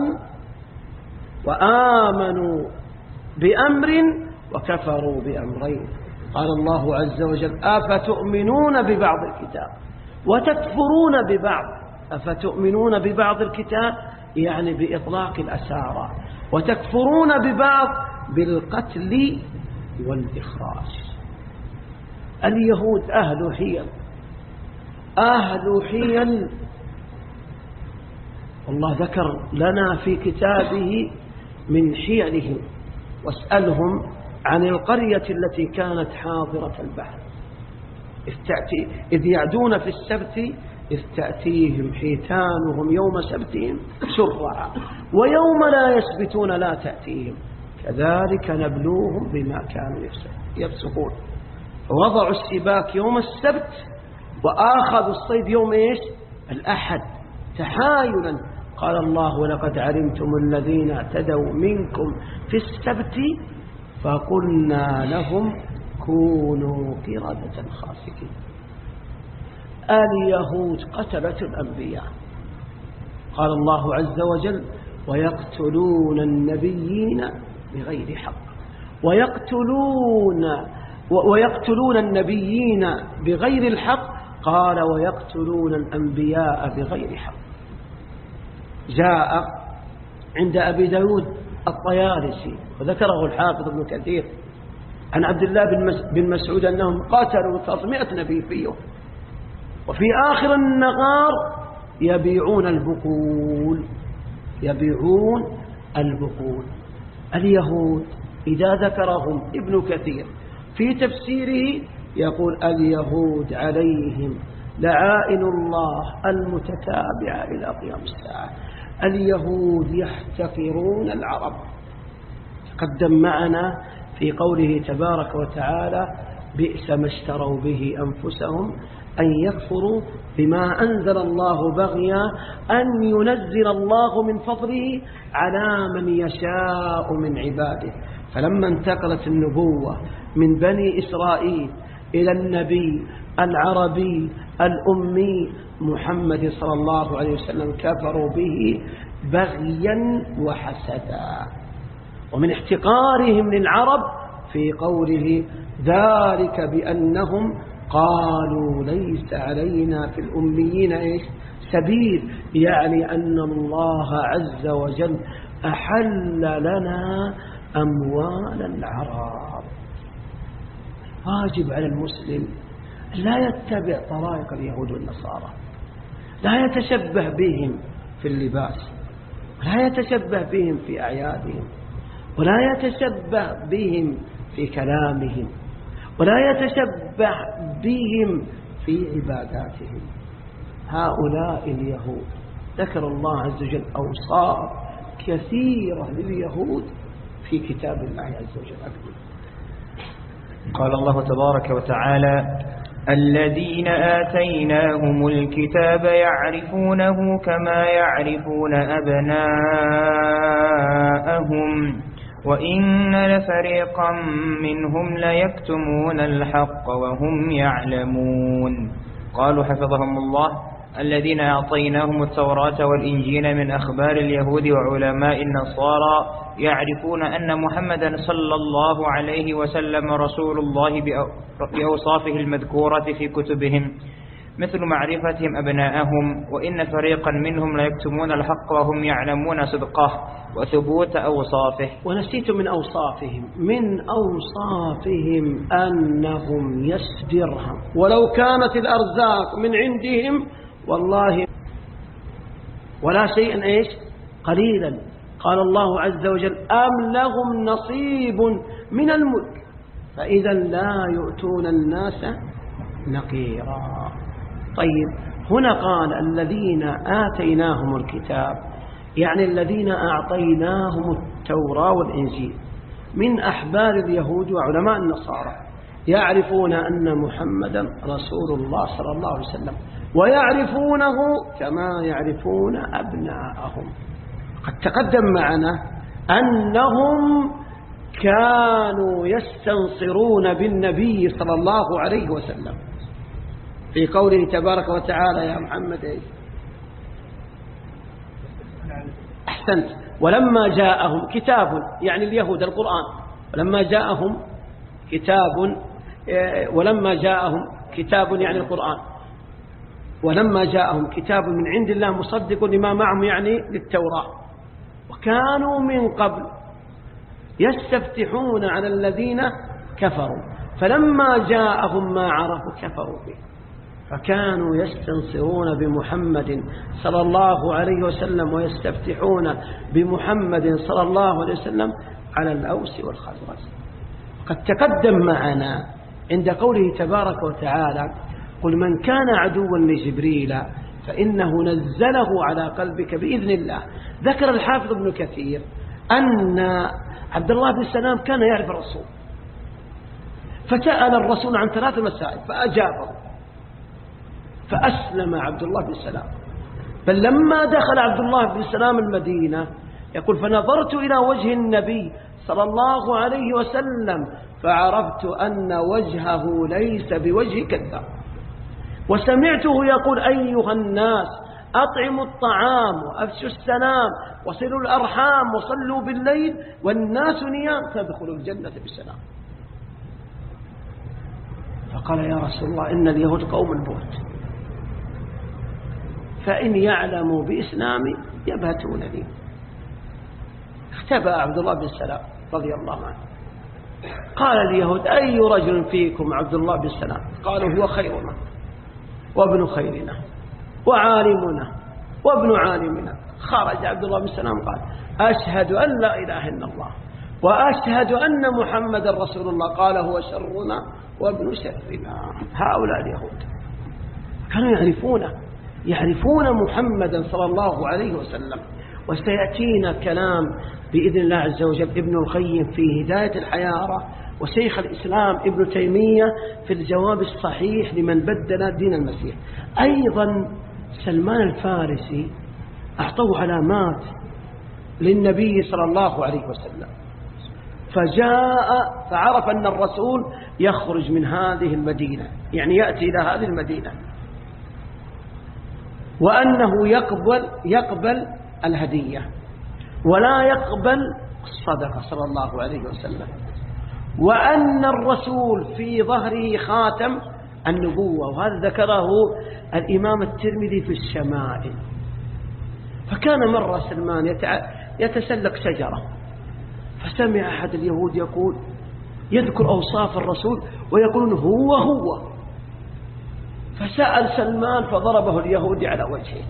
وآمنوا بأمر وكفروا بأمرين. قال الله عز وجل: أفتؤمنون ببعض الكتاب وتكفرون ببعض. أفتؤمنون ببعض الكتاب يعني بإطلاق الأسارى، وتكفرون ببعض بالقتل والإخراج. اليهود أهل حيل، أهل حيل. والله ذكر لنا في كتابه من حيلهم: واسألهم عن القرية التي كانت حاضرة البحر إذ, تأتي إذ يعدون في السبت إذ تأتيهم حيتانهم يوم سبتهم شرعا ويوم لا يسبتون لا تأتيهم كذلك نبلوهم بما كانوا يفسقون. ووضعوا السباك يوم السبت وآخذوا الصيد يوم إيش؟ الأحد تحايلا. قال الله: ولقد علمتم الذين اعتدوا منكم في السبت فقلنا لهم كونوا قردة خاسئين. اليهود قتلت الأنبياء. قال الله عز وجل: ويقتلون النبيين بغير حق ويقتلون ويقتلون النبيين بغير الحق. قال: ويقتلون الأنبياء بغير حق. جاء عند أبي داود الطيالسي وذكره الحافظ ابن كثير عن عبد الله بن مسعود أنهم قاتلوا ثلاثمائة نبي في يوم، وفي آخر النهار يبيعون البقول، يبيعون البقول. اليهود إذا ذكرهم ابن كثير في تفسيره يقول: اليهود عليهم لعائن الله المتتابعة إلى قيام الساعة. اليهود يحتقرون العرب. تقدم معنا في قوله تبارك وتعالى: بئس ما اشتروا به أنفسهم أن يكفروا بما أنزل الله بغيا أن ينزل الله من فضله على من يشاء من عباده. فلما انتقلت النبوة من بني إسرائيل إلى النبي العربي الأمي محمد صلى الله عليه وسلم كفروا به بغيا وحسدا. ومن احتقارهم للعرب في قوله: ذلك بأنهم قالوا ليس علينا في الأميين إيش سبيل، يعني أن الله عز وجل أحل لنا أموال العرب. واجب على المسلم لا يتبع طرائق اليهود والنصارى، لا يتشبه بهم في اللباس، لا يتشبه بهم في أعيادهم، ولا يتشبه بهم في كلامهم، ولا يتشبه بهم في عباداتهم. هؤلاء اليهود ذكر الله عز وجل أوصاف كثيرة لليهود في كتاب الله عز وجل. قال الله تبارك وتعالى: الذين آتيناهم الكتاب يعرفونه كما يعرفون أبناءهم وإن لفريقا منهم ليكتمون الحق وهم يعلمون. قالوا حفظهم الله: الذين أعطيناهم التوراة والإنجيل من أخبار اليهود وعلماء النصارى يعرفون أن محمدا صلى الله عليه وسلم رسول الله بأوصافه المذكورة في كتبهم، مثل معرفتهم أبناءهم، وإن فريقا منهم ليكتمون الحق وهم يعلمون صدقه وثبوت أوصافه. ونسيت من أوصافهم من أوصافهم أنهم يسدرهم ولو كانت الأرزاق من عندهم والله ولا شيئا إيش قليلا. قال الله عز وجل: أم لهم نصيب من الملك فإذا لا يؤتون الناس نقيرا. طيب، هنا قال الذين آتيناهم الكتاب، يعني الذين أعطيناهم التوراة والإنجيل من أحبار اليهود وعلماء النصارى، يعرفون أن محمدا رسول الله صلى الله عليه وسلم، ويعرفونه كما يعرفون أبناءهم. قد تقدم معنا أنهم كانوا يستنصرون بالنبي صلى الله عليه وسلم في قوله تبارك وتعالى: يا محمد إيه؟ أحسنت. ولما جاءهم كتاب، يعني اليهود القرآن، ولما جاءهم كتاب ولما جاءهم كتاب يعني القرآن ولما جاءهم كتاب من عند الله مصدق لما معهم، يعني للتوراة، وكانوا من قبل يستفتحون على الذين كفروا، فلما جاءهم ما عرفوا كفروا به، فكانوا يستنصرون بمحمد صلى الله عليه وسلم ويستفتحون بمحمد صلى الله عليه وسلم على الأوس والخزرج. قد تقدم معنا عند قوله تبارك وتعالى: قل من كان عدوا لجبريل فإنه نزله على قلبك بإذن الله. ذكر الحافظ ابن كثير أن عبد الله بن سلام كان يعرف الرسول، فسأل الرسول عن ثلاث مسائل فأجابه، فأسلم عبد الله بن سلام. بل لما دخل عبد الله بن سلام المدينة يقول: فنظرت إلى وجه النبي صلى الله عليه وسلم فعرفت أن وجهه ليس بوجه كذاب، وسمعته يقول: أيها الناس أطعموا الطعام وأفشوا السلام وصلوا الأرحام وصلوا بالليل والناس نيام تدخلوا الجنة بسلام. فقال: يا رسول الله إن اليهود قوم البهت، فإن يعلموا بإسلامي يبهتونني. اختبأ عبد الله بن سلام رضي الله عنه. قال اليهود: أي رجل فيكم عبد الله بن سلام؟ قالوا: هو خيرنا وابن خيرنا وعالمنا وابن عالمنا. خرج عبد الله بن سلام قال: أشهد أن لا إله إلا الله وأشهد أن محمد رسول الله. قال: هو شرنا وابن شرنا. هؤلاء اليهود كانوا يعرفونه يعرفون محمدا صلى الله عليه وسلم. وسيأتينا كلام بإذن الله عز وجل ابن القيم في هداية الحيارى، وشيخ الإسلام ابن تيمية في الجواب الصحيح لمن بدل دين المسيح. أيضا سلمان الفارسي أعطوه علامات للنبي صلى الله عليه وسلم، فجاء فعرف أن الرسول يخرج من هذه المدينة، يعني يأتي إلى هذه المدينة، وأنه يقبل يقبل الهدية ولا يقبل الصدقة صلى الله عليه وسلم، وأن الرسول في ظهره خاتم النبوة، وهذا ذكره الإمام الترمذي في الشمائل. فكان مرة سلمان يتسلق شجرة، فسمع أحد اليهود يقول يذكر أوصاف الرسول ويقولون هو هو، فسأل سلمان فضربه اليهودي على وجهه.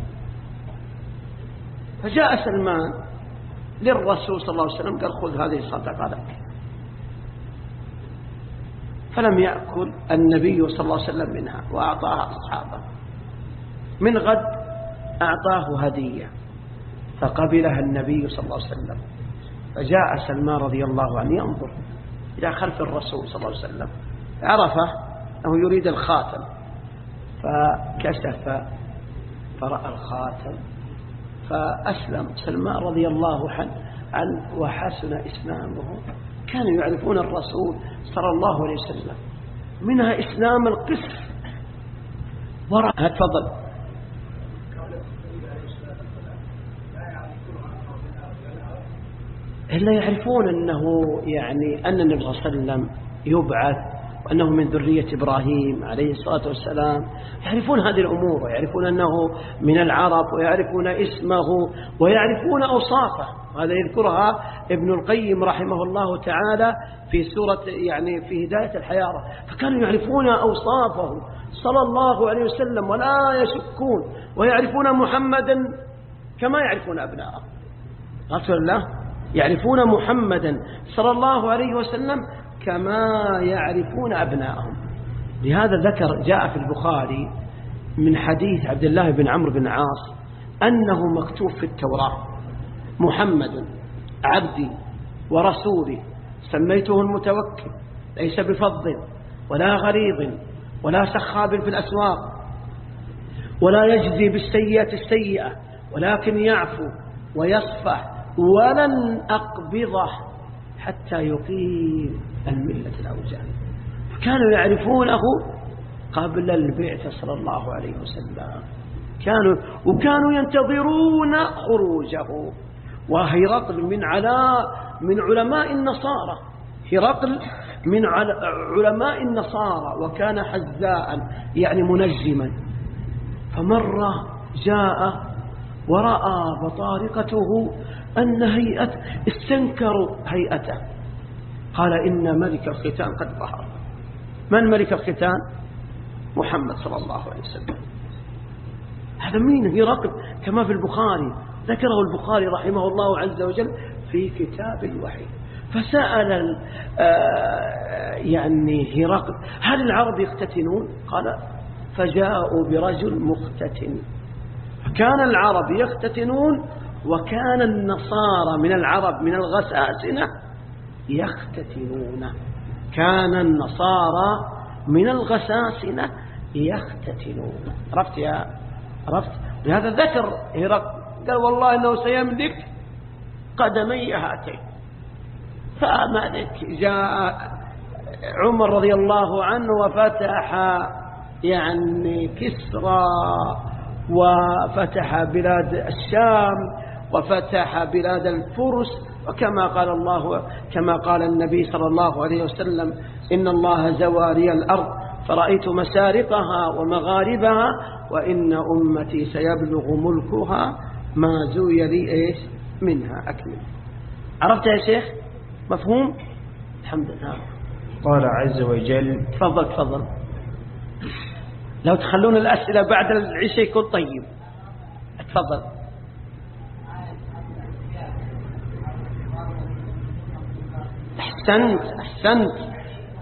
فجاء سلمان للرسول صلى الله عليه وسلم قال: خذ هذه الصدقة لك. فلم يأكل النبي صلى الله عليه وسلم منها وأعطاها أصحابه. من غد أعطاه هدية فقبلها النبي صلى الله عليه وسلم. فجاء سلمان رضي الله عنه ينظر إلى خلف الرسول صلى الله عليه وسلم، عرفه أنه يريد الخاتم فكشف فرأى الخاتم فأسلم سلمان رضي الله عنه وحسن إسلامه. كانوا يعرفون الرسول صلى الله عليه وسلم، منها إسلام القسر وراء. تفضل. إلا يعرفون أنه يعني أن النبي صلى الله عليه وسلم يبعث وأنه من ذرية إبراهيم عليه الصلاة والسلام، يعرفون هذه الأمور ويعرفون أنه من العرب ويعرفون اسمه ويعرفون أوصافه. هذا يذكرها ابن القيم رحمه الله تعالى في سورة يعني في هداية الحيارى. فكانوا يعرفون أوصافه صلى الله عليه وسلم ولا يشكون، ويعرفون محمدا كما يعرفون أبناءه. رسول الله يعرفون محمدا صلى الله عليه وسلم كما يعرفون أبناءهم. لهذا ذكر جاء في البخاري من حديث عبد الله بن عمرو بن عاص أنه مكتوب في التوراة: محمد عبدي ورسولي سميته المتوكل، ليس بفظ ولا غليظ ولا سخاب في الأسواق ولا يجزي بالسيئة السيئة ولكن يعفو ويصفح، ولن أقبضه حتى يقيم الملة الأوجاع. كانوا يعرفونه قبل البعثة صلى الله عليه وسلم، كانوا وكانوا ينتظرون خروجه. وهرقل من على من علماء النصارى، هرقل من علماء النصارى وكان حذاء يعني منجما. فمرة جاء ورأى بطارقته أن هيئة استنكروا هيئته، قال إن ملك الختان قد ظهر. من ملك الختان؟ محمد صلى الله عليه وسلم. هذا مين؟ هرقل كما في البخاري، ذكره البخاري رحمه الله عز وجل في كتاب الوحي. فسأل يعني هرقل: هل العرب يختتنون؟ قال: فجاءوا برجل مختتن. فكان العرب يختتنون وكان النصارى من العرب من الغساسنة يختتنون. كان النصارى من الغساسنة يختتنون. عرفت يا عرفت؟ لهذا ذكر هرقل قال: والله إنه سيملك قدمي هاتين. فمالك جاء عمر رضي الله عنه وفتح يعني كسرى وفتح بلاد الشام وفتح بلاد الفرس، وكما قال الله كما قال النبي صلى الله عليه وسلم: إن الله زواري الأرض فرأيت مشارقها ومغاربها وإن أمتي سيبلغ ملكها ما زوي لي إيش منها. أكمل. عرفت يا شيخ؟ مفهوم؟ الحمد لله. قال عز وجل. تفضل تفضل. لو تخلون الأسئلة بعد العشاء يكون طيب. تفضل. أحسنت أحسنت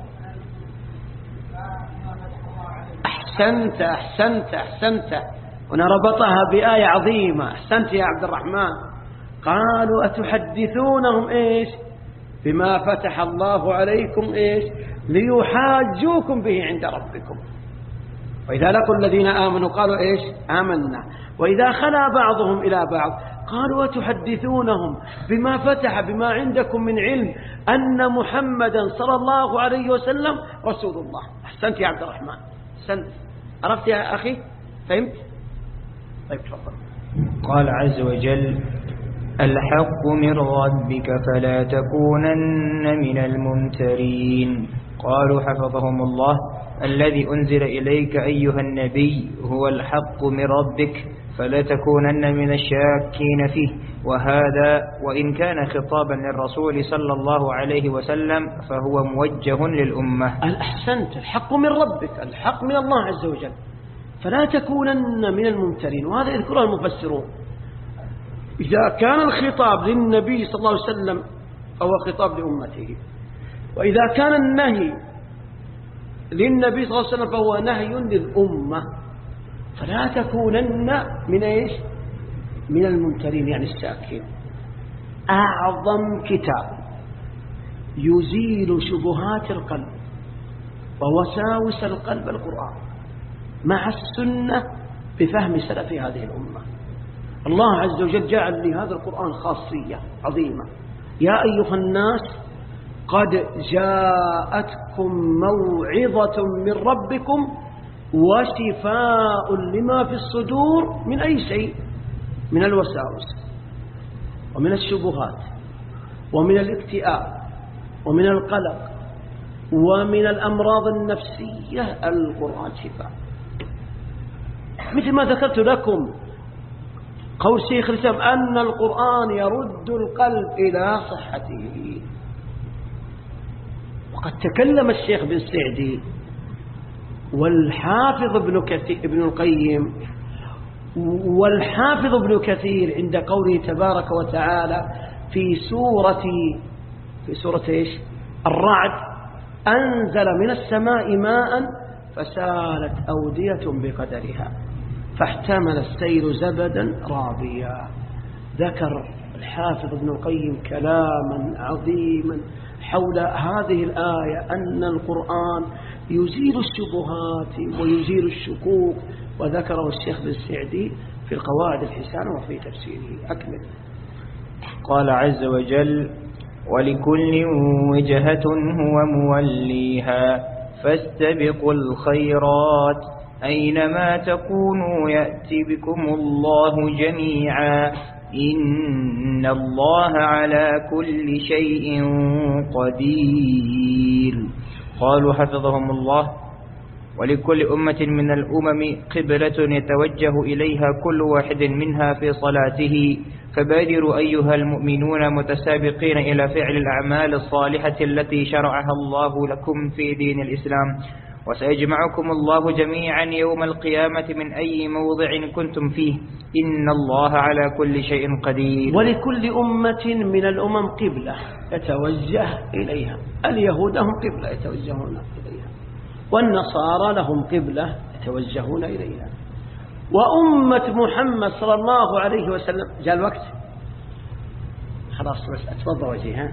أحسنت أحسنت أحسنت هنا ربطها بآية عظيمة. أحسنت يا عبد الرحمن. قالوا: أتحدثونهم إيش بما فتح الله عليكم إيش ليحاجوكم به عند ربكم. وإذا لقوا الذين آمنوا قالوا إيش آمنا، وإذا خلا بعضهم إلى بعض قالوا: وتحدثونهم بما فتح بما عندكم من علم أن محمدا صلى الله عليه وسلم رسول الله. أحسنت يا عبد الرحمن أحسنت. عرفت يا أخي؟ فهمت؟ طيب تفضل. قال عز وجل: الحق من ربك فلا تكونن من الممترين. قالوا حفظهم الله: الذي أنزل إليك أيها النبي هو الحق من ربك فلا تكونن من الشاكين فيه. وهذا وإن كان خطابا للرسول صلى الله عليه وسلم فهو موجه للأمة. الأحسنت. الحق من ربك، الحق من الله عز وجل، فلا تكونن من الممترين. وهذا يذكره المفسرون. إذا كان الخطاب للنبي صلى الله عليه وسلم فهو خطاب لأمته، وإذا كان النهي للنبي صلى الله عليه وسلم فهو نهي للأمة، فلا تكونن من إيش؟ من الممترين، يعني الساكين. أعظم كتاب يزيل شبهات القلب ووساوس القلب القرآن مع السنة بفهم سلف هذه الأمة. الله عز وجل جعل لهذا القرآن خاصية عظيمة: يا أيها الناس قد جاءتكم موعظة من ربكم وشفاء لما في الصدور من أي شيء؟ من الوساوس ومن الشبهات ومن الاكتئاب ومن القلق ومن الأمراض النفسية. القرآن شفاء، مثل ما ذكرت لكم قول شيخ الإسلام أن القرآن يرد القلب إلى صحته. وقد تكلم الشيخ بن سعدي والحافظ ابن كثير ابن القيم والحافظ ابن كثير عند قوله تبارك وتعالى في سورة في سورة إيش؟ الرعد: أنزل من السماء ماء فسالت أودية بقدرها فاحتمل السيل زبدا رابيا. ذكر الحافظ ابن القيم كلاما عظيما حول هذه الآية أن القرآن يزيل الشبهات ويزيل الشكوك، وذكره الشيخ بن سعدي في القواعد الحسانة وفي تفسيره. أكمل. قال عز وجل: ولكل وجهة هو موليها فاستبقوا الخيرات أينما تكونوا يأتي بكم الله جميعا إن الله على كل شيء قدير. قالوا حفظهم الله: ولكل أمة من الأمم قبلة يتوجه إليها كل واحد منها في صلاته، فبادروا أيها المؤمنون متسابقين إلى فعل الأعمال الصالحة التي شرعها الله لكم في دين الإسلام، وسيجمعكم الله جميعا يوم القيامة من أي موضع كنتم فيه إن الله على كل شيء قدير. ولكل أمة من الأمم قبلة يتوجه إليها. اليهود لهم قبلة يتوجهون إليها، والنصارى لهم قبلة يتوجهون إليها، وأمة محمد صلى الله عليه وسلم. جاء الوقت خلاص بس أتفضل وجهها.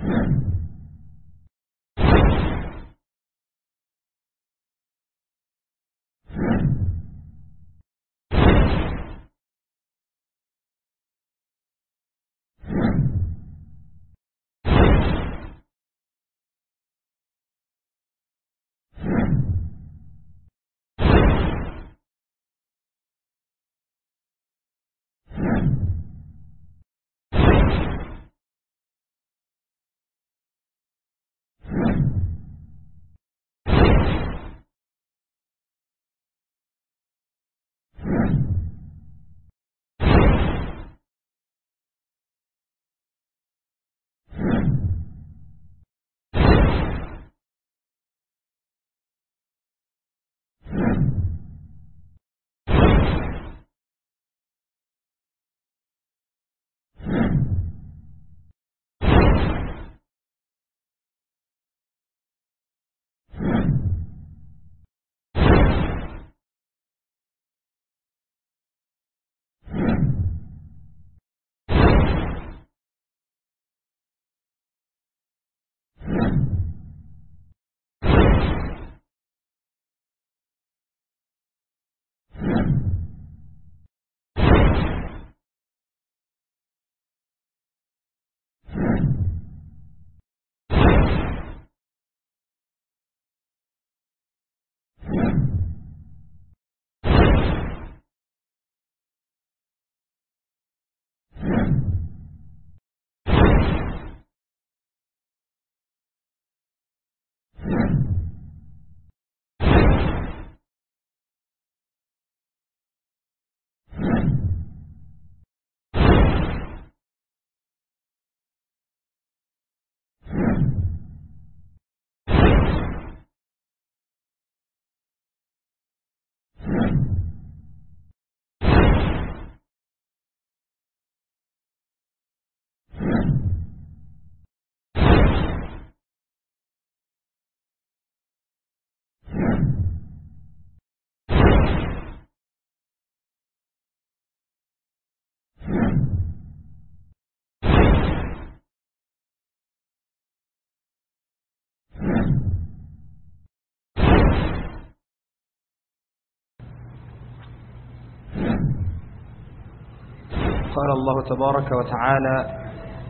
قال الله تبارك وتعالى: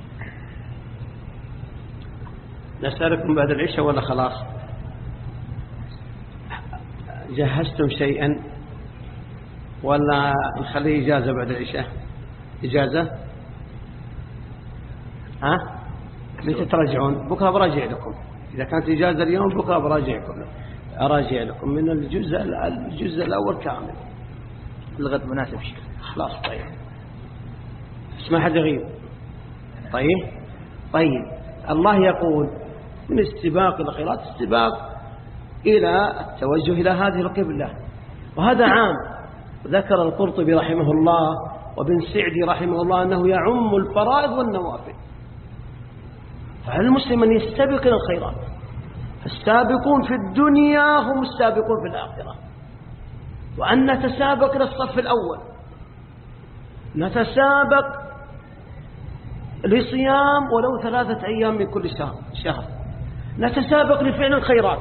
نسألكم بعد العشاء ولا خلاص؟ جهزتم شيئا ولا نخليه إجازة بعد العشاء؟ إجازة؟ ها؟ متى تراجعون؟ بكرة براجع لكم. إذا كانت إجازة اليوم بكرة براجعكم أراجع لكم من الجزء الجزء الأول كامل. الغد مناسب شيء. خلاص طيب. اسمع حد غير. طيب طيب الله يقول من السباق إلى الخيرات السباق إلى التوجه إلى هذه القبلة، وهذا عام. ذكر القرطبي رحمه الله وابن سعدي رحمه الله أنه يعم الفرائض والنوافل، فعلى المسلم أن يستبق إلى الخيرات. السابقون في الدنيا هم السابقون في الآخرة، وأن نتسابق إلى الصف الأول، نتسابق لصيام ولو ثلاثة أيام من كل شهر، نتسابق لفعل الخيرات،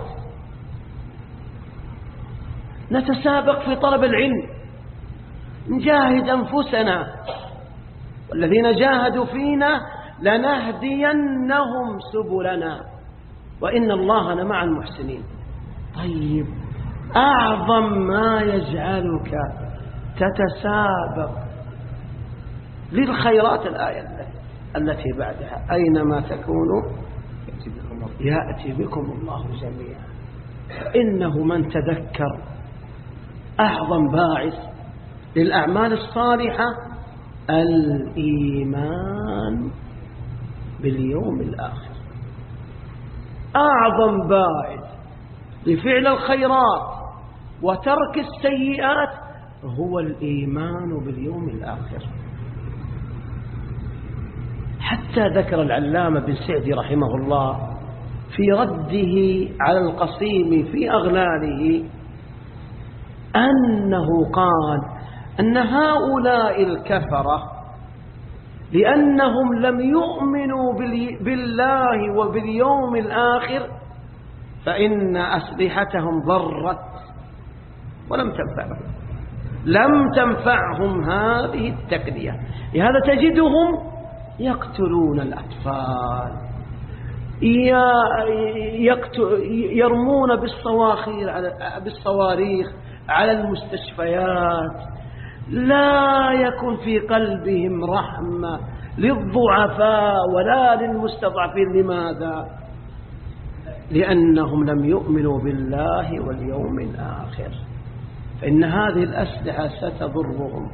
نتسابق في طلب العلم، نجاهد أنفسنا، والذين جاهدوا فينا لنهدينهم سبلنا وإن الله لمع المحسنين. طيب أعظم ما يجعلك تتسابق للخيرات الآية التي بعدها: أينما تكونوا يأتي بكم الله جميعا. إنه من تذكر أعظم باعث للأعمال الصالحة الإيمان باليوم الآخر. أعظم باعث لفعل الخيرات وترك السيئات هو الإيمان باليوم الآخر. حتى ذكر العلامة بن سعدي رحمه الله في رده على القصيم في أغلاله أنه قال أن هؤلاء الكفرة لأنهم لم يؤمنوا بالله وباليوم الآخر فإن أسلحتهم ضرت ولم تنفعهم، لم تنفعهم هذه التكلية. لهذا تجدهم يقتلون الأطفال، يرمون بالصواريخ على المستشفيات، لا يكن في قلبهم رحمة للضعفاء ولا للمستضعفين. لماذا؟ لأنهم لم يؤمنوا بالله واليوم الآخر، فإن هذه الأسلحة ستضرهم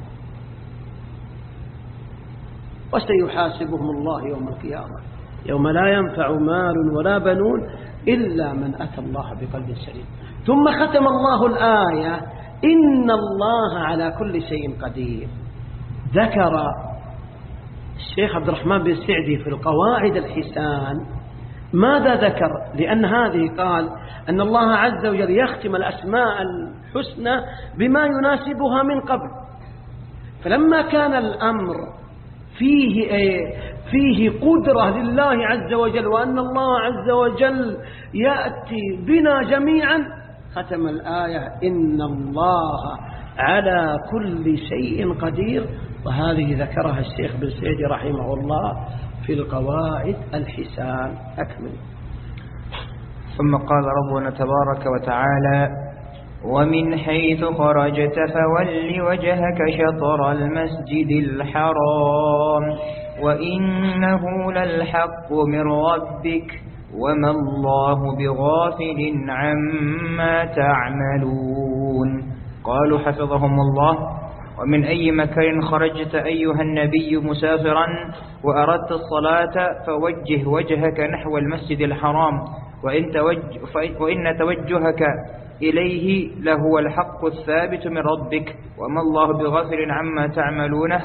وسيحاسبهم الله يوم القيامة، يوم لا ينفع مال ولا بنون إلا من أتى الله بقلب سليم. ثم ختم الله الآية: إن الله على كل شيء قدير. ذكر الشيخ عبد الرحمن بن سعدي في القواعد الحسان ماذا ذكر؟ لأن هذه قال أن الله عز وجل يختم الأسماء الحسنى بما يناسبها من قبل، فلما كان الأمر فيه فيه قدرة لله عز وجل وأن الله عز وجل يأتي بنا جميعا، ختم الآية: إن الله على كل شيء قدير. وهذه ذكرها الشيخ بن سعدي رحمه الله في القواعد الحسان. أكمل. ثم قال ربنا تبارك وتعالى: ومن حيث خرجت فول وجهك شطر المسجد الحرام وإنه للحق من ربك وما الله بغافل عما تعملون. قالوا حفظهم الله: ومن أي مكان خرجت أيها النبي مسافرا وأردت الصلاة فوجه وجهك نحو المسجد الحرام وإن, توجه وإن توجهك إليه لهو الحق الثابت من ربك وما الله بغافل عما تعملونه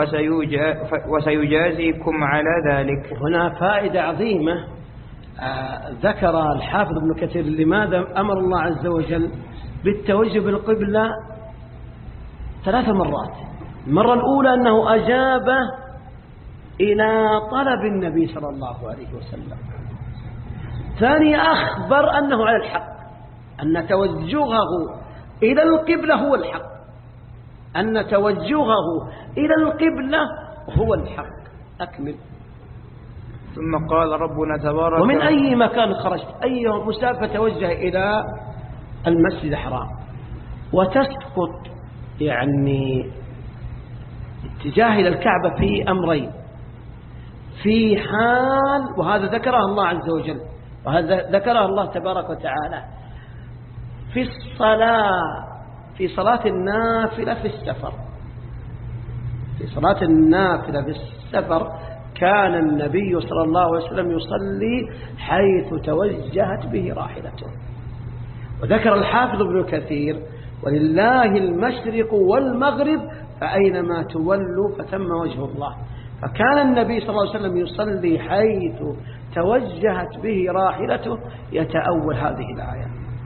وسيجازيكم على ذلك. هنا فائدة عظيمة آه ذكر الحافظ ابن كثير لماذا أمر الله عز وجل بالتوجه بالقبلة ثلاث مرات. المرة الأولى أنه أجاب إلى طلب النبي صلى الله عليه وسلم. ثانيا أخبر أنه على الحق، أن توجهه إلى القبلة هو الحق، أن توجهه إلى القبلة هو الحق. أكمل. ثم قال ربنا تبارك: ومن أي مكان خرجت أي مسافة توجه إلى المسجد الحرام، وتسقط يعني اتجاه إلى الكعبة في أمرين، في حال، وهذا ذكره الله عز وجل وهذا ذكره الله تبارك وتعالى في الصلاة، في صلاة النافلة في السفر. في صلاة النافلة في السفر كان النبي صلى الله عليه وسلم يصلي حيث توجهت به راحلته. وذكر الحافظ ابن كثير: ولله المشرق والمغرب فأينما تولوا فثم وجه الله. فكان النبي صلى الله عليه وسلم يصلي حيث توجهت به راحلته يتأول هذه الآية.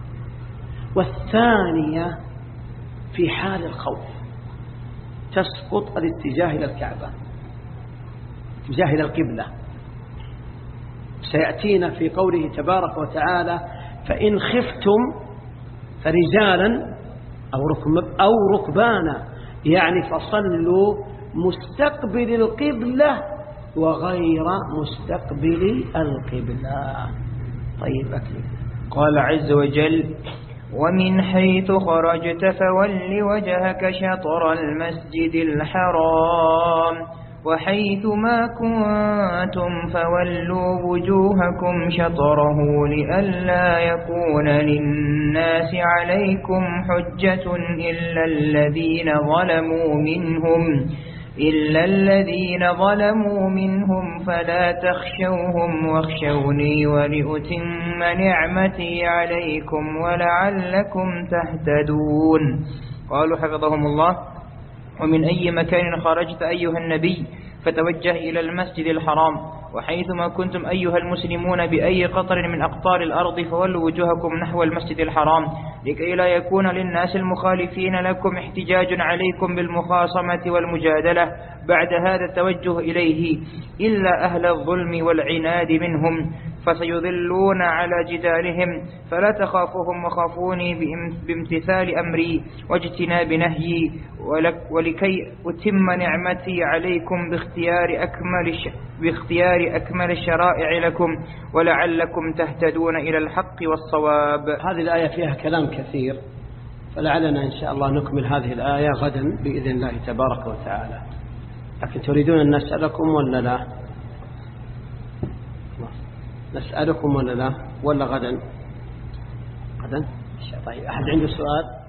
والثانية في حال الخوف تسقط الاتجاه إلى الكعبة، اتجاه إلى القبلة. سيأتينا في قوله تبارك وتعالى: فإن خفتم فرجالا أو ركبانا، يعني فصلوا مستقبل القبلة وغير مستقبل القبلة. طيب أكمل. قال عز وجل: ومن حيث خرجت فول وجهك شطر المسجد الحرام وحيث ما كنتم فولوا وجوهكم شطره لئلا يكون للناس عليكم حجة إلا الذين ظلموا منهم إلا الذين ظلموا منهم فلا تخشوهم واخشوني ولأتم نعمتي عليكم ولعلكم تهتدون. قالوا حفظهم الله: ومن أي مكان خرجت أيها النبي فتوجه إلى المسجد الحرام وحيثما كنتم أيها المسلمون بأي قطر من أقطار الأرض فولوا وجوهكم نحو المسجد الحرام لكي لا يكون للناس المخالفين لكم احتجاج عليكم بالمخاصمة والمجادلة بعد هذا التوجه إليه إلا أهل الظلم والعناد منهم فسيذلون على جدالهم فلا تخافوهم وخافوني بامتثال أمري واجتناب نهيي ولكي أتم نعمتي عليكم باختيار أكمل باختيار أكمل الشرائع لكم ولعلكم تهتدون إلى الحق والصواب. هذه الآية فيها كلام كثير فلعلنا إن شاء الله نكمل هذه الآية غدا بإذن الله تبارك وتعالى. لكن تريدون أن نسألكم ولا لا؟ نسألكم ولا لا ولا غدا؟ غدا؟ طيب أحد عنده سؤال؟